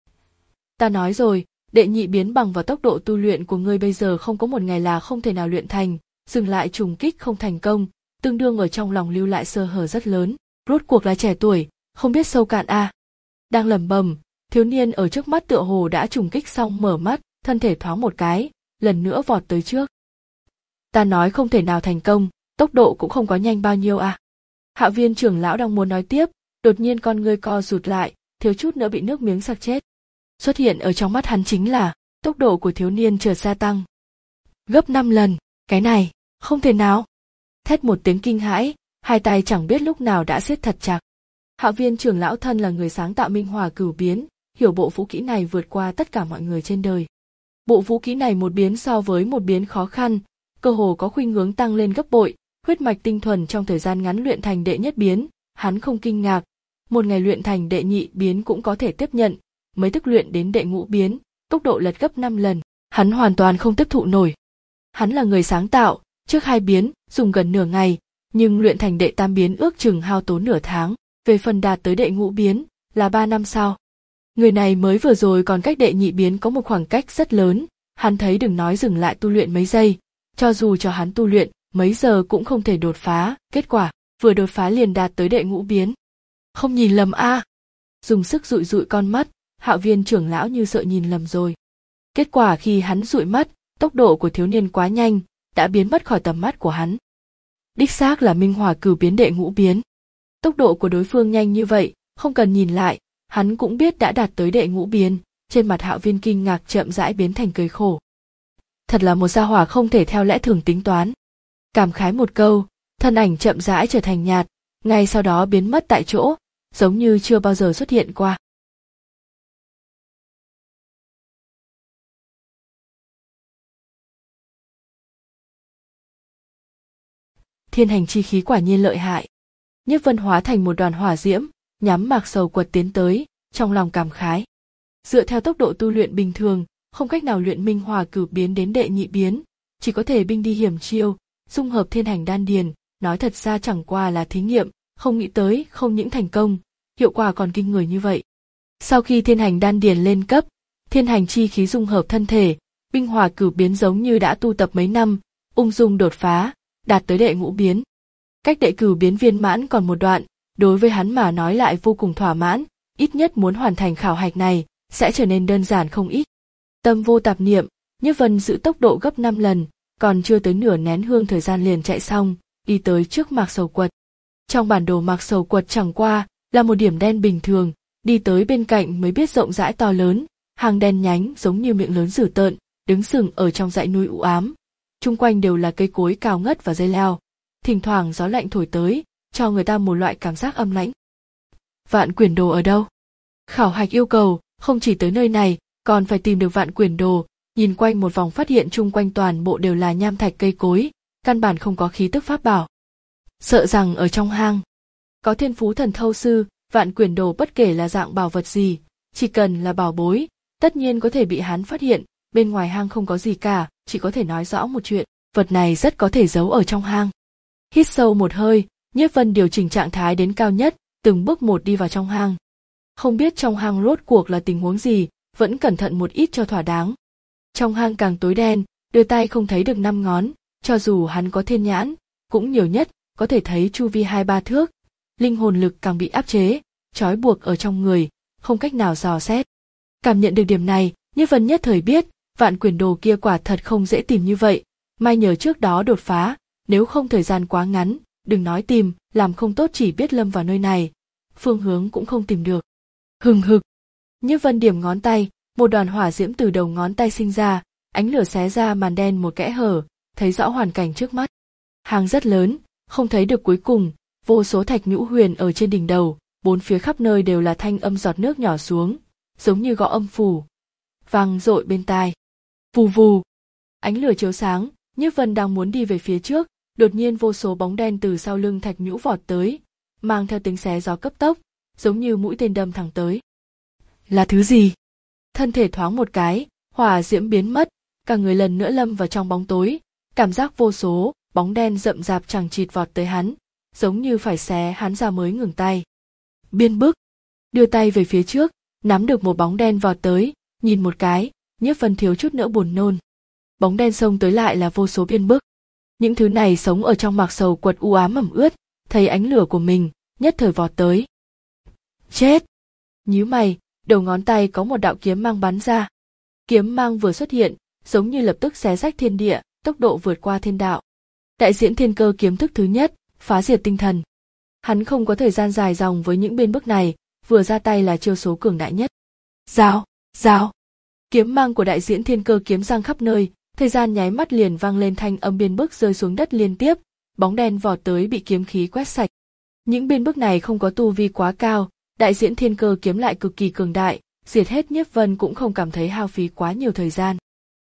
Ta nói rồi, đệ nhị biến bằng vào tốc độ tu luyện của ngươi bây giờ không có một ngày là không thể nào luyện thành, dừng lại trùng kích không thành công, tương đương ở trong lòng lưu lại sơ hở rất lớn, rốt cuộc là trẻ tuổi, không biết sâu cạn a. À. Đang lẩm bẩm, thiếu niên ở trước mắt tựa hồ đã trùng kích xong mở mắt, thân thể thoáng một cái, lần nữa vọt tới trước. Ta nói không thể nào thành công, tốc độ cũng không có nhanh bao nhiêu à. Hạo Viên trưởng lão đang muốn nói tiếp, đột nhiên con ngươi co rụt lại, thiếu chút nữa bị nước miếng sặc chết. Xuất hiện ở trong mắt hắn chính là, tốc độ của thiếu niên chợt gia tăng. Gấp năm lần, cái này, không thể nào. Thét một tiếng kinh hãi, hai tay chẳng biết lúc nào đã siết thật chặt. Hạo Viên trưởng lão thân là người sáng tạo Minh Hỏa Cửu Biến, hiểu bộ vũ kỹ này vượt qua tất cả mọi người trên đời. Bộ vũ kỹ này một biến so với một biến khó khăn, cơ hồ có khuynh hướng tăng lên gấp bội, huyết mạch tinh thuần trong thời gian ngắn luyện thành đệ nhất biến, hắn không kinh ngạc, một ngày luyện thành đệ nhị biến cũng có thể tiếp nhận, mấy tức luyện đến đệ ngũ biến, tốc độ lật gấp năm lần, hắn hoàn toàn không tiếp thụ nổi. Hắn là người sáng tạo, trước hai biến dùng gần nửa ngày, nhưng luyện thành đệ tam biến ước chừng hao tốn nửa tháng, về phần đạt tới đệ ngũ biến là ba năm sau. Người này mới vừa rồi còn cách đệ nhị biến có một khoảng cách rất lớn, hắn thấy đừng nói dừng lại tu luyện mấy giây, cho dù cho hắn tu luyện mấy giờ cũng không thể đột phá, kết quả vừa đột phá liền đạt tới đệ ngũ biến. Không nhìn lầm a. À. Dùng sức dụi dụi con mắt, Hạo Viên trưởng lão như sợ nhìn lầm rồi. Kết quả khi hắn dụi mắt, tốc độ của thiếu niên quá nhanh, đã biến mất khỏi tầm mắt của hắn. Đích xác là minh hỏa cửu biến đệ ngũ biến. Tốc độ của đối phương nhanh như vậy, không cần nhìn lại, hắn cũng biết đã đạt tới đệ ngũ biến. Trên mặt Hạo Viên kinh ngạc chậm rãi biến thành cười khổ. Thật là một gia hỏa không thể theo lẽ thường tính toán. Cảm khái một câu, thân ảnh chậm rãi trở thành nhạt, ngay sau đó biến mất tại chỗ, giống như chưa bao giờ xuất hiện qua. Thiên hành chi khí quả nhiên lợi hại. Nhiếp Vân hóa thành một đoàn hỏa diễm, nhắm Mạc Sầu Quật tiến tới, trong lòng cảm khái. Dựa theo tốc độ tu luyện bình thường, không cách nào luyện minh hỏa cửu biến đến đệ nhị biến, chỉ có thể binh đi hiểm chiêu, dung hợp thiên hành đan điền, nói thật ra chẳng qua là thí nghiệm, không nghĩ tới không những thành công, hiệu quả còn kinh người như vậy. Sau khi thiên hành đan điền lên cấp, thiên hành chi khí dung hợp thân thể, minh hỏa cửu biến giống như đã tu tập mấy năm, ung dung đột phá, đạt tới đệ ngũ biến. Cách đệ cửu biến viên mãn còn một đoạn, đối với hắn mà nói lại vô cùng thỏa mãn, ít nhất muốn hoàn thành khảo hạch này, sẽ trở nên đơn giản không ít. Tâm vô tạp niệm, Nhiếp Vân giữ tốc độ gấp năm lần, còn chưa tới nửa nén hương thời gian liền chạy xong, đi tới trước Mạc Sầu Quật. Trong bản đồ Mạc Sầu Quật chẳng qua là một điểm đen bình thường, đi tới bên cạnh mới biết rộng rãi to lớn, hàng đen nhánh giống như miệng lớn dữ tợn, đứng sừng ở trong dãy núi u ám. Chung quanh đều là cây cối cao ngất và dây leo, thỉnh thoảng gió lạnh thổi tới, cho người ta một loại cảm giác âm lãnh. Vạn quyển đồ ở đâu? Khảo hạch yêu cầu, không chỉ tới nơi này, còn phải tìm được vạn quyển đồ, nhìn quanh một vòng phát hiện chung quanh toàn bộ đều là nham thạch cây cối, căn bản không có khí tức pháp bảo. Sợ rằng ở trong hang, có thiên phú thần thâu sư, vạn quyển đồ bất kể là dạng bảo vật gì, chỉ cần là bảo bối, tất nhiên có thể bị hắn phát hiện, bên ngoài hang không có gì cả, chỉ có thể nói rõ một chuyện, vật này rất có thể giấu ở trong hang. Hít sâu một hơi, Nhiếp Vân điều chỉnh trạng thái đến cao nhất, từng bước một đi vào trong hang. Không biết trong hang rốt cuộc là tình huống gì, vẫn cẩn thận một ít cho thỏa đáng. Trong hang càng tối đen, đưa tay không thấy được năm ngón, cho dù hắn có thiên nhãn, cũng nhiều nhất có thể thấy chu vi hai ba thước. Linh hồn lực càng bị áp chế, trói buộc ở trong người, không cách nào dò xét. Cảm nhận được điểm này, Nhiếp Vân nhất thời biết, vạn quyển đồ kia quả thật không dễ tìm như vậy, may nhờ trước đó đột phá, nếu không thời gian quá ngắn, đừng nói tìm, làm không tốt chỉ biết lâm vào nơi này, phương hướng cũng không tìm được. Hừng hực, Nhiếp Vân điểm ngón tay, một đoàn hỏa diễm từ đầu ngón tay sinh ra, ánh lửa xé ra màn đen một kẽ hở, thấy rõ hoàn cảnh trước mắt. Hang rất lớn, không thấy được cuối cùng, vô số thạch nhũ huyền ở trên đỉnh đầu, bốn phía khắp nơi đều là thanh âm giọt nước nhỏ xuống, giống như gõ âm phủ, vang dội bên tai. Vù vù, ánh lửa chiếu sáng, Nhiếp Vân đang muốn đi về phía trước, đột nhiên vô số bóng đen từ sau lưng thạch nhũ vọt tới, mang theo tiếng xé gió cấp tốc, giống như mũi tên đâm thẳng tới. Là thứ gì? Thân thể thoáng một cái, hỏa diễm biến mất, cả người lần nữa lâm vào trong bóng tối, cảm giác vô số bóng đen rậm rạp chằng chịt vọt tới hắn, giống như phải xé hắn ra mới ngừng tay. Biên bức, đưa tay về phía trước, nắm được một bóng đen vọt tới, nhìn một cái, Nhiếp Vân thiếu chút nữa buồn nôn. Bóng đen xông tới lại là vô số biên bức. Những thứ này sống ở trong Mạc Sầu Quật u ám ẩm ướt, thấy ánh lửa của mình, nhất thời vọt tới. Chết! Nhíu mày, đầu ngón tay có một đạo kiếm mang bắn ra. Kiếm mang vừa xuất hiện, giống như lập tức xé rách thiên địa, tốc độ vượt qua thiên đạo. Đại diễn thiên cơ kiếm thức thứ nhất, phá diệt tinh thần. Hắn không có thời gian dài dòng với những biên bức này, vừa ra tay là chiêu số cường đại nhất. Rào, rào. Kiếm mang của đại diễn thiên cơ kiếm giang khắp nơi, thời gian nháy mắt liền vang lên thanh âm biên bức rơi xuống đất liên tiếp, bóng đen vọt tới bị kiếm khí quét sạch. Những biên bức này không có tu vi quá cao, đại diễn thiên cơ kiếm lại cực kỳ cường đại, diệt hết Nhiếp Vân cũng không cảm thấy hao phí quá nhiều thời gian.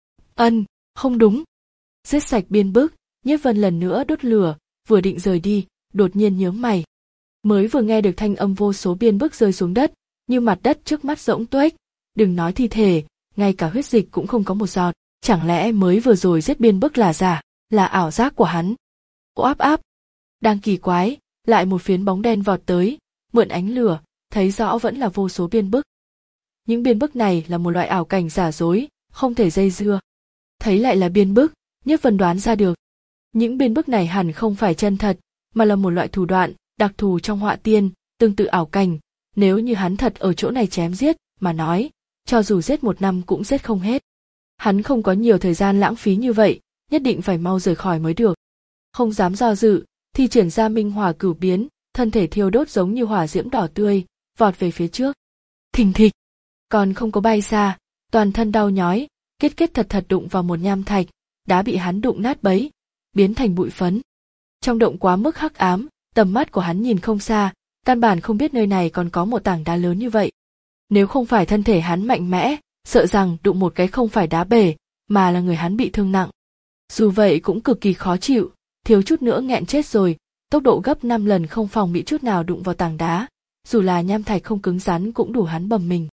Ân, không đúng. Giết sạch biên bức, Nhiếp Vân lần nữa đốt lửa, vừa định rời đi, đột nhiên nhướng mày. Mới vừa nghe được thanh âm vô số biên bức rơi xuống đất, như mặt đất trước mắt rỗng tuếch, đừng nói thi thể, ngay cả huyết dịch cũng không có một giọt, chẳng lẽ mới vừa rồi giết biên bức là giả, là ảo giác của hắn. Ô áp áp, đang kỳ quái, lại một phiến bóng đen vọt tới, mượn ánh lửa, thấy rõ vẫn là vô số biên bức. Những biên bức này là một loại ảo cảnh giả dối, không thể dây dưa. Thấy lại là biên bức, Nhiếp Vân đoán ra được. Những biên bức này hẳn không phải chân thật, mà là một loại thủ đoạn, đặc thù trong họa tiên, tương tự ảo cảnh. Nếu như hắn thật ở chỗ này chém giết, mà nói, cho dù giết một năm cũng giết không hết. Hắn không có nhiều thời gian lãng phí như vậy, nhất định phải mau rời khỏi mới được. Không dám do dự, thi triển ra minh hỏa cửu biến, thân thể thiêu đốt giống như hỏa diễm đỏ tươi, vọt về phía trước. Thình thịch, còn không có bay xa, toàn thân đau nhói, kết kết thật thật đụng vào một nham thạch, đá bị hắn đụng nát bấy, biến thành bụi phấn. Trong động quá mức hắc ám, tầm mắt của hắn nhìn không xa, căn bản không biết nơi này còn có một tảng đá lớn như vậy. Nếu không phải thân thể hắn mạnh mẽ, sợ rằng đụng một cái không phải đá bể, mà là người hắn bị thương nặng. Dù vậy cũng cực kỳ khó chịu, thiếu chút nữa nghẹn chết rồi, tốc độ gấp năm lần không phòng bị chút nào đụng vào tảng đá, dù là nham thạch không cứng rắn cũng đủ hắn bầm mình.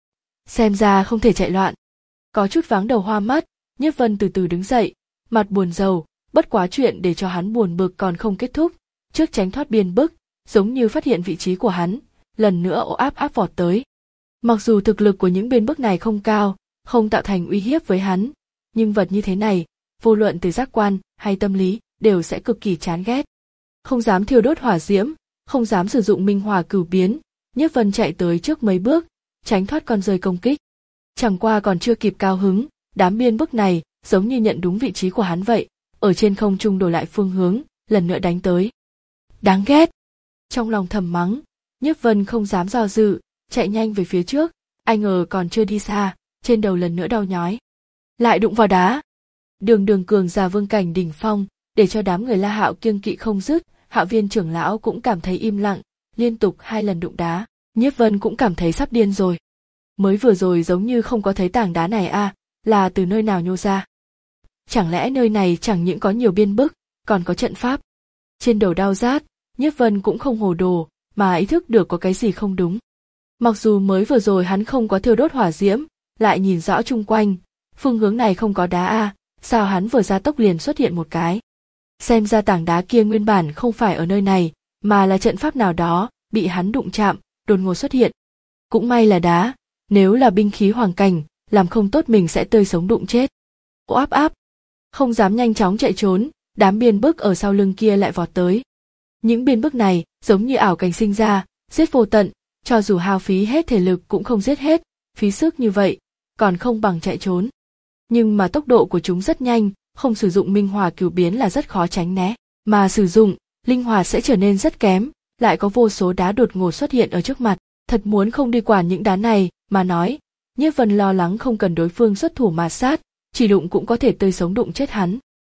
Xem ra không thể chạy loạn. Có chút váng đầu hoa mắt, Nhiếp Vân từ từ đứng dậy, mặt buồn rầu, bất quá chuyện để cho hắn buồn bực còn không kết thúc, trước tránh thoát biên bức, giống như phát hiện vị trí của hắn, lần nữa ồ áp áp vọt tới. Mặc dù thực lực của những biên bức này không cao, không tạo thành uy hiếp với hắn, nhưng vật như thế này, vô luận từ giác quan hay tâm lý, đều sẽ cực kỳ chán ghét. Không dám thiêu đốt hỏa diễm, không dám sử dụng minh hỏa cửu biến, Nhiếp Vân chạy tới trước mấy bước, tránh thoát con rơi công kích. Chẳng qua còn chưa kịp cao hứng, đám biên bức này giống như nhận đúng vị trí của hắn vậy, ở trên không trung đổi lại phương hướng, lần nữa đánh tới. Đáng ghét! Trong lòng thầm mắng, Nhiếp Vân không dám do dự, chạy nhanh về phía trước, ai ngờ còn chưa đi xa, trên đầu lần nữa đau nhói. Lại đụng vào đá. Đường đường cường giả vương cảnh đỉnh phong, để cho đám người La Hạo kiêng kỵ không dứt, Hạo Viên trưởng lão cũng cảm thấy im lặng, liên tục hai lần đụng đá, Nhiếp Vân cũng cảm thấy sắp điên rồi. Mới vừa rồi giống như không có thấy tảng đá này à, là từ nơi nào nhô ra? Chẳng lẽ nơi này chẳng những có nhiều biên bức, còn có trận pháp? Trên đầu đau rát, Nhiếp Vân cũng không hồ đồ, mà ý thức được có cái gì không đúng. Mặc dù mới vừa rồi hắn không có thiêu đốt hỏa diễm, lại nhìn rõ chung quanh, phương hướng này không có đá à, sao hắn vừa ra tốc liền xuất hiện một cái? Xem ra tảng đá kia nguyên bản không phải ở nơi này, mà là trận pháp nào đó, bị hắn đụng chạm, đột ngột xuất hiện. Cũng may là đá, nếu là binh khí hoàng cảnh, làm không tốt mình sẽ tươi sống đụng chết. Ô áp áp, không dám nhanh chóng chạy trốn, đám biên bức ở sau lưng kia lại vọt tới. Những biên bức này giống như ảo cảnh sinh ra, giết vô tận, cho dù hao phí hết thể lực cũng không giết hết, phí sức như vậy, còn không bằng chạy trốn. Nhưng mà tốc độ của chúng rất nhanh, không sử dụng minh hỏa cửu biến là rất khó tránh né, mà sử dụng, linh hoạt sẽ trở nên rất kém, lại có vô số đá đột ngột xuất hiện ở trước mặt, thật muốn không đi quản những đá này, mà nói, Nhiếp Vân lo lắng không cần đối phương xuất thủ mà sát, chỉ đụng cũng có thể tươi sống đụng chết hắn.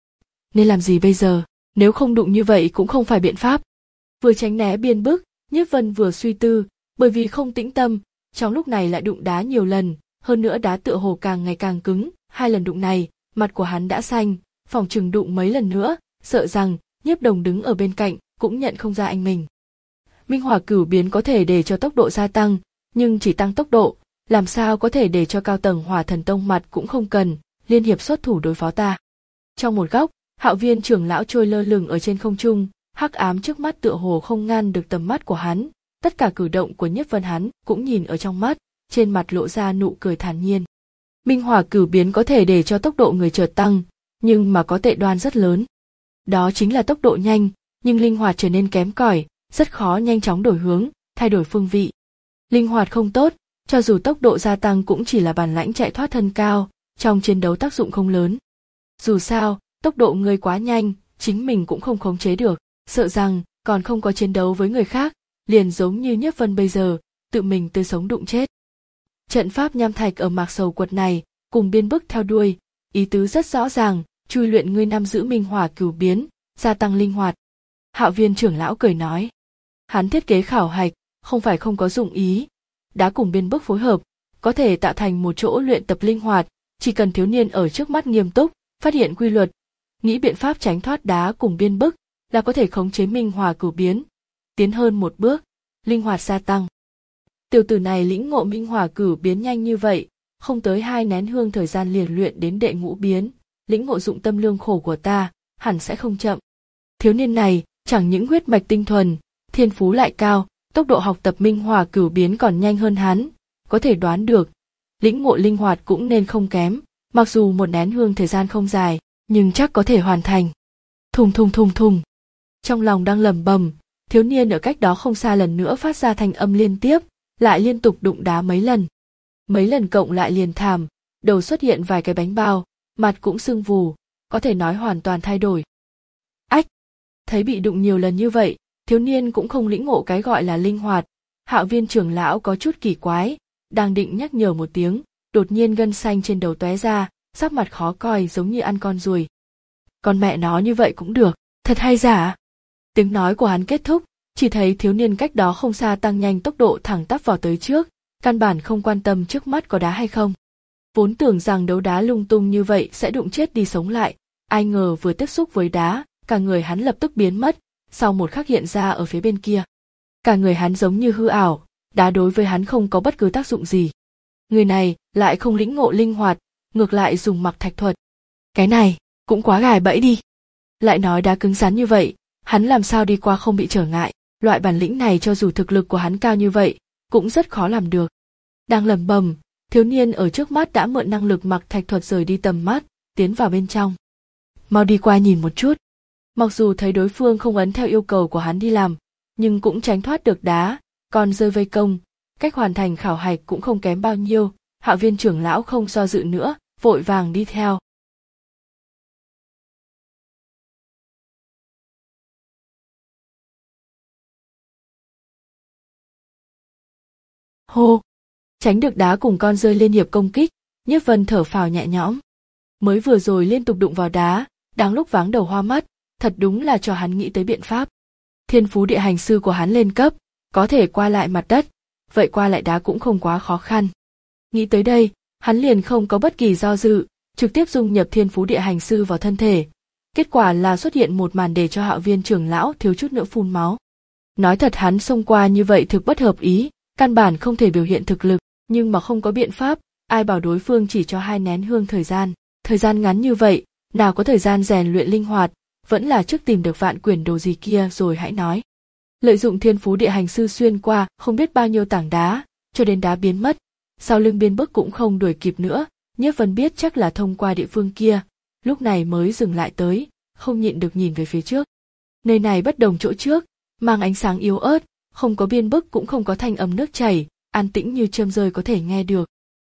Nên làm gì bây giờ, nếu không đụng như vậy cũng không phải biện pháp. Vừa tránh né biên bức, Nhiếp Vân vừa suy tư, bởi vì không tĩnh tâm, trong lúc này lại đụng đá nhiều lần, hơn nữa đá tựa hồ càng ngày càng cứng, hai lần đụng này, mặt của hắn đã xanh, phòng chừng đụng mấy lần nữa, sợ rằng Nhiếp Đồng đứng ở bên cạnh cũng nhận không ra anh mình. Minh hỏa cửu biến có thể để cho tốc độ gia tăng, nhưng chỉ tăng tốc độ, làm sao có thể để cho cao tầng Hỏa Thần Tông mặt cũng không cần, liên hiệp xuất thủ đối phó ta. Trong một góc, Hạo Viên trưởng lão trôi lơ lửng ở trên không trung, hắc ám trước mắt tựa hồ không ngăn được tầm mắt của hắn, tất cả cử động của Nhiếp Vân hắn cũng nhìn ở trong mắt, trên mặt lộ ra nụ cười thản nhiên. Minh hỏa cửu biến có thể để cho tốc độ người chợt tăng, nhưng mà có tệ đoan rất lớn. Đó chính là tốc độ nhanh, nhưng linh hoạt trở nên kém cỏi, rất khó nhanh chóng đổi hướng, thay đổi phương vị. Linh hoạt không tốt, cho dù tốc độ gia tăng cũng chỉ là bản lãnh chạy thoát thân cao, trong chiến đấu tác dụng không lớn. Dù sao, tốc độ người quá nhanh, chính mình cũng không khống chế được, sợ rằng còn không có chiến đấu với người khác, liền giống như Nhiếp Vân bây giờ, tự mình tươi sống đụng chết. Trận pháp nham thạch ở mạc sầu quật này, cùng biên bức theo đuôi, ý tứ rất rõ ràng, chui luyện ngươi năm giữ minh hỏa cửu biến, gia tăng linh hoạt. Hạo Viên trưởng lão cười nói, hắn thiết kế khảo hạch, không phải không có dụng ý, đá cùng biên bức phối hợp, có thể tạo thành một chỗ luyện tập linh hoạt, chỉ cần thiếu niên ở trước mắt nghiêm túc, phát hiện quy luật, nghĩ biện pháp tránh thoát đá cùng biên bức, là có thể khống chế minh hỏa cửu biến, tiến hơn một bước, linh hoạt gia tăng. Tiểu tử này lĩnh ngộ minh hỏa cửu biến nhanh như vậy, không tới hai nén hương thời gian liền luyện đến đệ ngũ biến, lĩnh ngộ dụng tâm lương khổ của ta, hẳn sẽ không chậm. Thiếu niên này chẳng những huyết mạch tinh thuần, thiên phú lại cao, tốc độ học tập minh hỏa cửu biến còn nhanh hơn hắn, có thể đoán được, lĩnh ngộ linh hoạt cũng nên không kém, mặc dù một nén hương thời gian không dài, nhưng chắc có thể hoàn thành. Thùng thùng thùng thùng. Trong lòng đang lẩm bẩm, thiếu niên ở cách đó không xa lần nữa phát ra thanh âm liên tiếp, lại liên tục đụng đá mấy lần. Mấy lần cộng lại liền thảm, đầu xuất hiện vài cái bánh bao, mặt cũng sưng vù, có thể nói hoàn toàn thay đổi. Ách! Thấy bị đụng nhiều lần như vậy, thiếu niên cũng không lĩnh ngộ cái gọi là linh hoạt. Hạo Viên trưởng lão có chút kỳ quái, đang định nhắc nhở một tiếng, đột nhiên gân xanh trên đầu tóe ra, sắc mặt khó coi giống như ăn con ruồi. Con mẹ nó như vậy cũng được, thật hay giả? Tiếng nói của hắn kết thúc, chỉ thấy thiếu niên cách đó không xa tăng nhanh tốc độ thẳng tắp vào tới trước, căn bản không quan tâm trước mắt có đá hay không. Vốn tưởng rằng đấu đá lung tung như vậy sẽ đụng chết đi sống lại, ai ngờ vừa tiếp xúc với đá, cả người hắn lập tức biến mất, sau một khắc hiện ra ở phía bên kia. Cả người hắn giống như hư ảo, đá đối với hắn không có bất cứ tác dụng gì. Người này lại không lĩnh ngộ linh hoạt, ngược lại dùng mặc thạch thuật. Cái này cũng quá gài bẫy đi. Lại nói đá cứng rắn như vậy, hắn làm sao đi qua không bị trở ngại, loại bản lĩnh này cho dù thực lực của hắn cao như vậy, cũng rất khó làm được. Đang lẩm bẩm, thiếu niên ở trước mắt đã mượn năng lực mặc thạch thuật rời đi tầm mắt, tiến vào bên trong. Mau đi qua nhìn một chút. Mặc dù thấy đối phương không ấn theo yêu cầu của hắn đi làm, nhưng cũng tránh thoát được đá, còn rơi vây công, cách hoàn thành khảo hạch cũng không kém bao nhiêu. Hạo Viên trưởng lão không do dự nữa, vội vàng đi theo. Hô! Tránh được đá cùng con rơi liên hiệp công kích, Nhiếp Vân thở phào nhẹ nhõm. Mới vừa rồi liên tục đụng vào đá, đáng lúc váng đầu hoa mắt, thật đúng là cho hắn nghĩ tới biện pháp. Thiên phú địa hành sư của hắn lên cấp, có thể qua lại mặt đất, vậy qua lại đá cũng không quá khó khăn. Nghĩ tới đây, hắn liền không có bất kỳ do dự, trực tiếp dung nhập thiên phú địa hành sư vào thân thể. Kết quả là xuất hiện một màn để cho Hạo Viên trưởng lão thiếu chút nữa phun máu. Nói thật hắn xông qua như vậy thực bất hợp ý, căn bản không thể biểu hiện thực lực, nhưng mà không có biện pháp, ai bảo đối phương chỉ cho hai nén hương thời gian. Thời gian ngắn như vậy, nào có thời gian rèn luyện linh hoạt, vẫn là trước tìm được vạn quyển đồ gì kia rồi hãy nói. Lợi dụng thiên phú địa hành sư xuyên qua không biết bao nhiêu tảng đá, cho đến đá biến mất, sau lưng biên bức cũng không đuổi kịp nữa, Nhiếp Vân biết chắc là thông qua địa phương kia, lúc này mới dừng lại tới, không nhịn được nhìn về phía trước. Nơi này bất đồng chỗ trước, mang ánh sáng yếu ớt, không có biên bức cũng không có thanh âm nước chảy, an tĩnh như châm rơi có thể nghe được.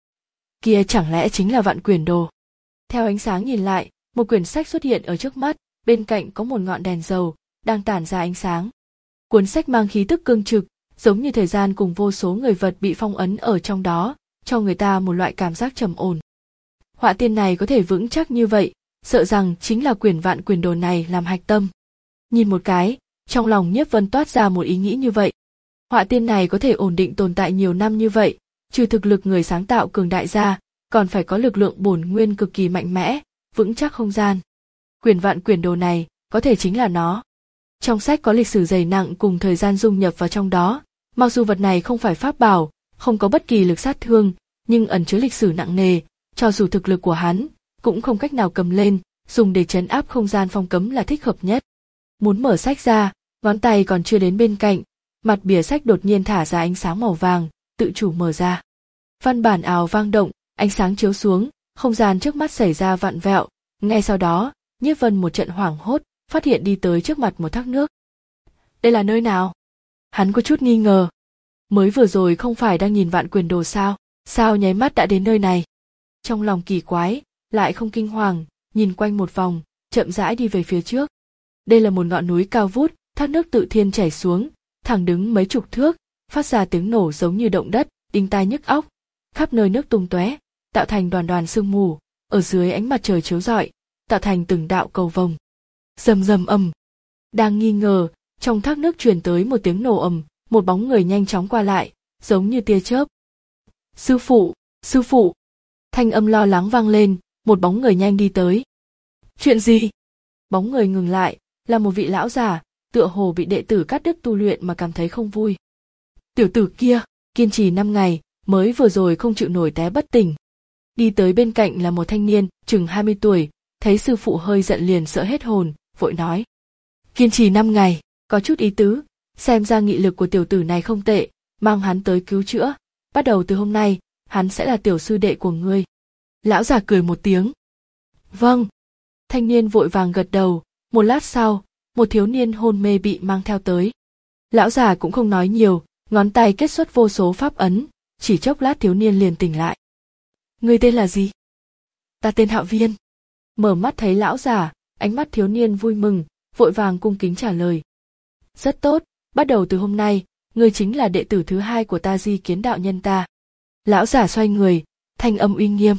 Kia chẳng lẽ chính là vạn quyển đồ? Theo ánh sáng nhìn lại, một quyển sách xuất hiện ở trước mắt, bên cạnh có một ngọn đèn dầu, đang tản ra ánh sáng. Cuốn sách mang khí tức cương trực, giống như thời gian cùng vô số người vật bị phong ấn ở trong đó, cho người ta một loại cảm giác trầm ổn. Họa tiên này có thể vững chắc như vậy, sợ rằng chính là quyển vạn quyển đồ này làm hạch tâm. Nhìn một cái, trong lòng Nhiếp Vân toát ra một ý nghĩ như vậy. Họa tiên này có thể ổn định tồn tại nhiều năm như vậy, trừ thực lực người sáng tạo cường đại ra, còn phải có lực lượng bổn nguyên cực kỳ mạnh mẽ, vững chắc không gian. Quyển vạn quyển đồ này, có thể chính là nó. Trong sách có lịch sử dày nặng cùng thời gian dung nhập vào trong đó, mặc dù vật này không phải pháp bảo, không có bất kỳ lực sát thương, nhưng ẩn chứa lịch sử nặng nề, cho dù thực lực của hắn, cũng không cách nào cầm lên, dùng để trấn áp không gian phong cấm là thích hợp nhất. Muốn mở sách ra, ngón tay còn chưa đến bên cạnh, mặt bìa sách đột nhiên thả ra ánh sáng màu vàng, tự chủ mở ra. Văn bản ào vang động, ánh sáng chiếu xuống, không gian trước mắt xảy ra vặn vẹo, ngay sau đó, Nhiếp Vân một trận hoảng hốt, phát hiện đi tới trước mặt một thác nước. Đây là nơi nào? Hắn có chút nghi ngờ. Mới vừa rồi không phải đang nhìn vạn quyển đồ sao, sao nháy mắt đã đến nơi này? Trong lòng kỳ quái, lại không kinh hoàng, nhìn quanh một vòng, chậm rãi đi về phía trước. Đây là một ngọn núi cao vút, thác nước tự thiên chảy xuống, thẳng đứng mấy chục thước, phát ra tiếng nổ giống như động đất, đinh tai nhức óc, khắp nơi nước tung tóe, tạo thành đoàn đoàn sương mù, ở dưới ánh mặt trời chiếu rọi, tạo thành từng đạo cầu vồng. Rầm rầm ầm. Đang nghi ngờ, trong thác nước truyền tới một tiếng nổ ầm, một bóng người nhanh chóng qua lại, giống như tia chớp. Sư phụ, sư phụ. Thanh âm lo lắng vang lên, một bóng người nhanh đi tới. Chuyện gì? Bóng người ngừng lại, là một vị lão già, tựa hồ bị đệ tử cắt đứt tu luyện mà cảm thấy không vui. Tiểu tử kia, kiên trì năm ngày, mới vừa rồi không chịu nổi té bất tỉnh. Đi tới bên cạnh là một thanh niên, chừng hai mươi tuổi, thấy sư phụ hơi giận liền sợ hết hồn, vội nói. Kiên trì năm ngày, có chút ý tứ, xem ra nghị lực của tiểu tử này không tệ, mang hắn tới cứu chữa, bắt đầu từ hôm nay, hắn sẽ là tiểu sư đệ của ngươi. Lão già cười một tiếng. Vâng. Thanh niên vội vàng gật đầu, một lát sau, một thiếu niên hôn mê bị mang theo tới. Lão già cũng không nói nhiều, ngón tay kết xuất vô số pháp ấn, chỉ chốc lát thiếu niên liền tỉnh lại. Ngươi tên là gì? Ta tên Hạo Viên. Mở mắt thấy lão già, ánh mắt thiếu niên vui mừng, vội vàng cung kính trả lời. Rất tốt, bắt đầu từ hôm nay, ngươi chính là đệ tử thứ hai của ta Di Kiến đạo nhân ta. Lão giả xoay người, thanh âm uy nghiêm.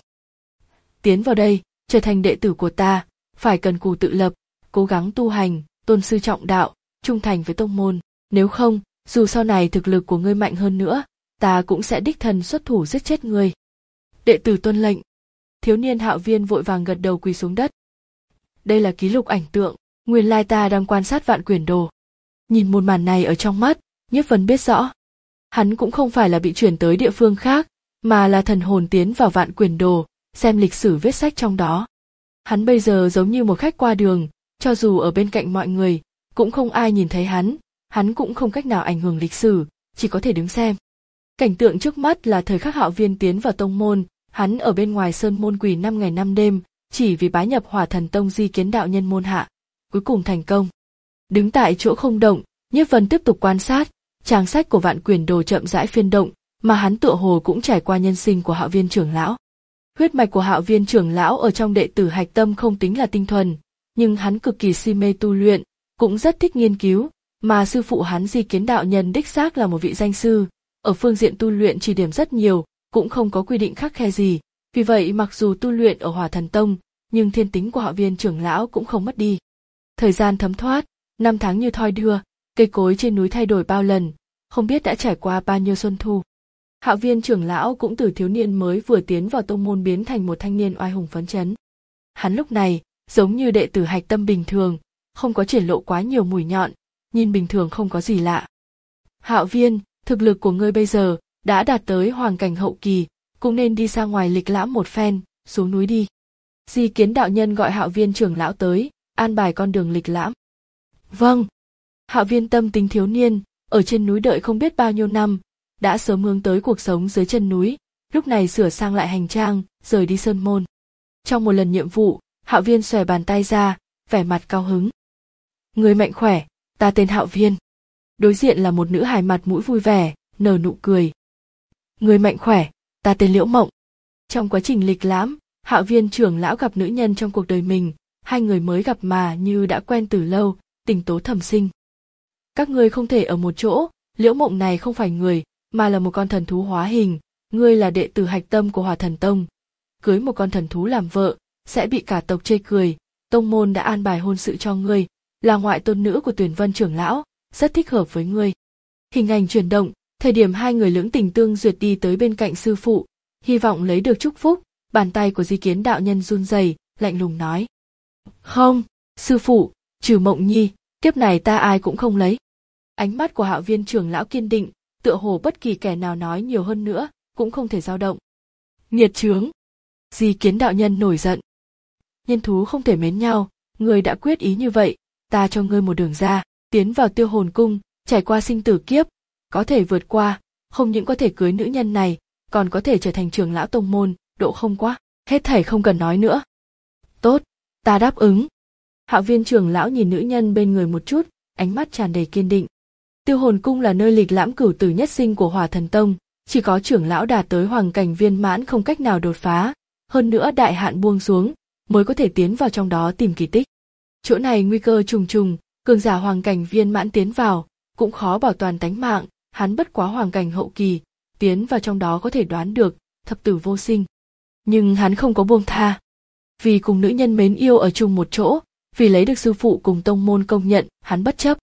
Tiến vào đây, trở thành đệ tử của ta, phải cần cù tự lập, cố gắng tu hành, tôn sư trọng đạo, trung thành với tông môn. Nếu không, dù sau này thực lực của ngươi mạnh hơn nữa, ta cũng sẽ đích thân xuất thủ giết chết ngươi. Đệ tử tuân lệnh. Thiếu niên Hạo Viên vội vàng gật đầu quỳ xuống đất. Đây là ký lục ảnh tượng, nguyên lai ta đang quan sát Vạn Quyển Đồ. Nhìn một màn này ở trong mắt, Nhiếp Vân biết rõ. Hắn cũng không phải là bị chuyển tới địa phương khác, mà là thần hồn tiến vào Vạn Quyển Đồ, xem lịch sử viết sách trong đó. Hắn bây giờ giống như một khách qua đường, cho dù ở bên cạnh mọi người, cũng không ai nhìn thấy hắn, hắn cũng không cách nào ảnh hưởng lịch sử, chỉ có thể đứng xem. Cảnh tượng trước mắt là thời khắc Hạo Viên tiến vào tông môn, hắn ở bên ngoài sơn môn quỳ năm ngày năm đêm, chỉ vì bái nhập Hỏa Thần Tông Di Kiến đạo nhân môn hạ, cuối cùng thành công. Đứng tại chỗ không động, Nhiếp Vân tiếp tục quan sát, trang sách của Vạn Quyển Đồ chậm rãi phiên động, mà hắn tựa hồ cũng trải qua nhân sinh của Hạo Viên trưởng lão. Huyết mạch của Hạo Viên trưởng lão ở trong đệ tử hạch tâm không tính là tinh thuần, nhưng hắn cực kỳ si mê tu luyện, cũng rất thích nghiên cứu, mà sư phụ hắn Di Kiến đạo nhân đích xác là một vị danh sư, ở phương diện tu luyện chỉ điểm rất nhiều, cũng không có quy định khắt khe gì, vì vậy mặc dù tu luyện ở Hỏa Thần Tông, nhưng thiên tính của Hạo Viên trưởng lão cũng không mất đi. Thời gian thấm thoát, năm tháng như thoi đưa, cây cối trên núi thay đổi bao lần, không biết đã trải qua bao nhiêu xuân thu. Hạo Viên trưởng lão cũng từ thiếu niên mới vừa tiến vào tông môn biến thành một thanh niên oai hùng phấn chấn. Hắn lúc này, giống như đệ tử hạch tâm bình thường, không có triển lộ quá nhiều mùi nhọn, nhìn bình thường không có gì lạ. Hạo Viên, thực lực của ngươi bây giờ đã đạt tới hoàng cảnh hậu kỳ, cũng nên đi ra ngoài lịch lãm một phen, xuống núi đi. Di Kiến đạo nhân gọi Hạo Viên trưởng lão tới, an bài con đường lịch lãm. Vâng. Hạo Viên tâm tính thiếu niên, ở trên núi đợi không biết bao nhiêu năm, đã sớm hướng tới cuộc sống dưới chân núi, lúc này sửa sang lại hành trang, rời đi sơn môn. Trong một lần nhiệm vụ, Hạo Viên xòe bàn tay ra, vẻ mặt cao hứng. Người mạnh khỏe, ta tên Hạo Viên. Đối diện là một nữ hài mặt mũi vui vẻ, nở nụ cười. Người mạnh khỏe, ta tên Liễu Mộng. Trong quá trình lịch lãm, Hạo Viên trưởng lão gặp nữ nhân trong cuộc đời mình, hai người mới gặp mà như đã quen từ lâu, tình tố thầm sinh. Các ngươi không thể ở một chỗ, Liễu Mộng này không phải người, mà là một con thần thú hóa hình, ngươi là đệ tử hạch tâm của Hỏa Thần Tông. Cưới một con thần thú làm vợ, sẽ bị cả tộc chê cười, tông môn đã an bài hôn sự cho ngươi, là ngoại tôn nữ của Tuyển Vân trưởng lão, rất thích hợp với ngươi. Hình ảnh chuyển động, thời điểm hai người lưỡng tình tương duyệt đi tới bên cạnh sư phụ, hy vọng lấy được chúc phúc, bàn tay của Di Kiến đạo nhân run rẩy, lạnh lùng nói. Không, sư phụ, trừ Mộng Nhi, kiếp này ta ai cũng không lấy. Ánh mắt của Hạo Viên trưởng lão kiên định, tựa hồ bất kỳ kẻ nào nói nhiều hơn nữa, cũng không thể dao động. Nghiệt chướng! Di Kiến đạo nhân nổi giận. Nhân thú không thể mến nhau, ngươi đã quyết ý như vậy, ta cho ngươi một đường ra, tiến vào Tiêu Hồn Cung, trải qua sinh tử kiếp, có thể vượt qua, không những có thể cưới nữ nhân này, còn có thể trở thành trưởng lão tông môn, độ không quá, hết thảy không cần nói nữa. Tốt, ta đáp ứng. Hạo Viên trưởng lão nhìn nữ nhân bên người một chút, ánh mắt tràn đầy kiên định. Tiêu Hồn Cung là nơi lịch lãm cửu tử nhất sinh của Hỏa Thần Tông, chỉ có trưởng lão đạt tới hoàng cảnh viên mãn không cách nào đột phá, hơn nữa đại hạn buông xuống, mới có thể tiến vào trong đó tìm kỳ tích. Chỗ này nguy cơ trùng trùng, cường giả hoàng cảnh viên mãn tiến vào, cũng khó bảo toàn tánh mạng, hắn bất quá hoàng cảnh hậu kỳ, tiến vào trong đó có thể đoán được, thập tử vô sinh. Nhưng hắn không có buông tha. Vì cùng nữ nhân mến yêu ở chung một chỗ, vì lấy được sư phụ cùng tông môn công nhận, hắn bất chấp.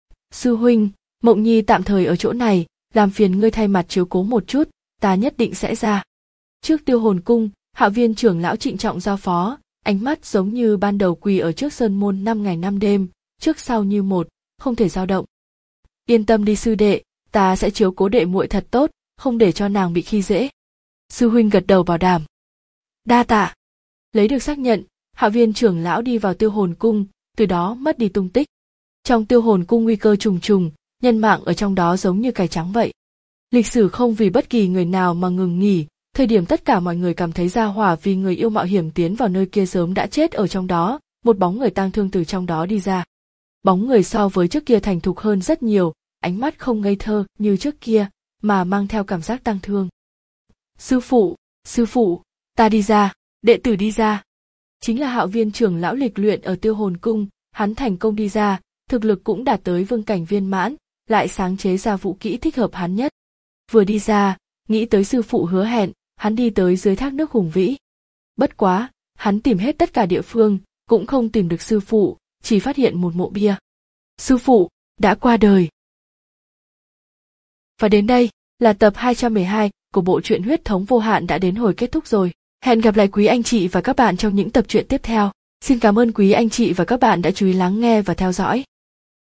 Sư huynh, Mộng Nhi tạm thời ở chỗ này, làm phiền ngươi thay mặt chiếu cố một chút, ta nhất định sẽ ra. Trước Tiêu Hồn Cung, Hạo Viên trưởng lão trịnh trọng giao phó, ánh mắt giống như ban đầu quỳ ở trước sơn môn năm ngày năm đêm, trước sau như một, không thể dao động. Yên tâm đi sư đệ, ta sẽ chiếu cố đệ muội thật tốt, không để cho nàng bị khi dễ. Sư huynh gật đầu bảo đảm. Đa tạ. Lấy được xác nhận, Hạo Viên trưởng lão đi vào Tiêu Hồn Cung, từ đó mất đi tung tích. Trong Tiêu Hồn Cung nguy cơ trùng trùng, nhân mạng ở trong đó giống như cải trắng vậy. Lịch sử không vì bất kỳ người nào mà ngừng nghỉ, thời điểm tất cả mọi người cảm thấy Gia Hỏa vì người yêu mạo hiểm tiến vào nơi kia sớm đã chết ở trong đó, một bóng người tang thương từ trong đó đi ra. Bóng người so với trước kia thành thục hơn rất nhiều, ánh mắt không ngây thơ như trước kia, mà mang theo cảm giác tang thương. Sư phụ, sư phụ, ta đi ra, đệ tử đi ra. Chính là Hạo Viên trưởng lão lịch luyện ở Tiêu Hồn Cung, Hắn thành công đi ra, thực lực cũng đạt tới vương cảnh viên mãn, lại sáng chế ra vũ kỹ thích hợp hắn nhất. Vừa đi ra, nghĩ tới sư phụ hứa hẹn, hắn đi tới dưới thác nước hùng vĩ. Bất quá, hắn tìm hết tất cả địa phương, cũng không tìm được sư phụ, chỉ phát hiện một mộ bia. Sư phụ đã qua đời. Và đến đây là tập hai trăm mười hai của bộ truyện Huyết thống vô hạn đã đến hồi kết thúc rồi. Hẹn gặp lại quý anh chị và các bạn trong những tập truyện tiếp theo. Xin cảm ơn quý anh chị và các bạn đã chú ý lắng nghe và theo dõi.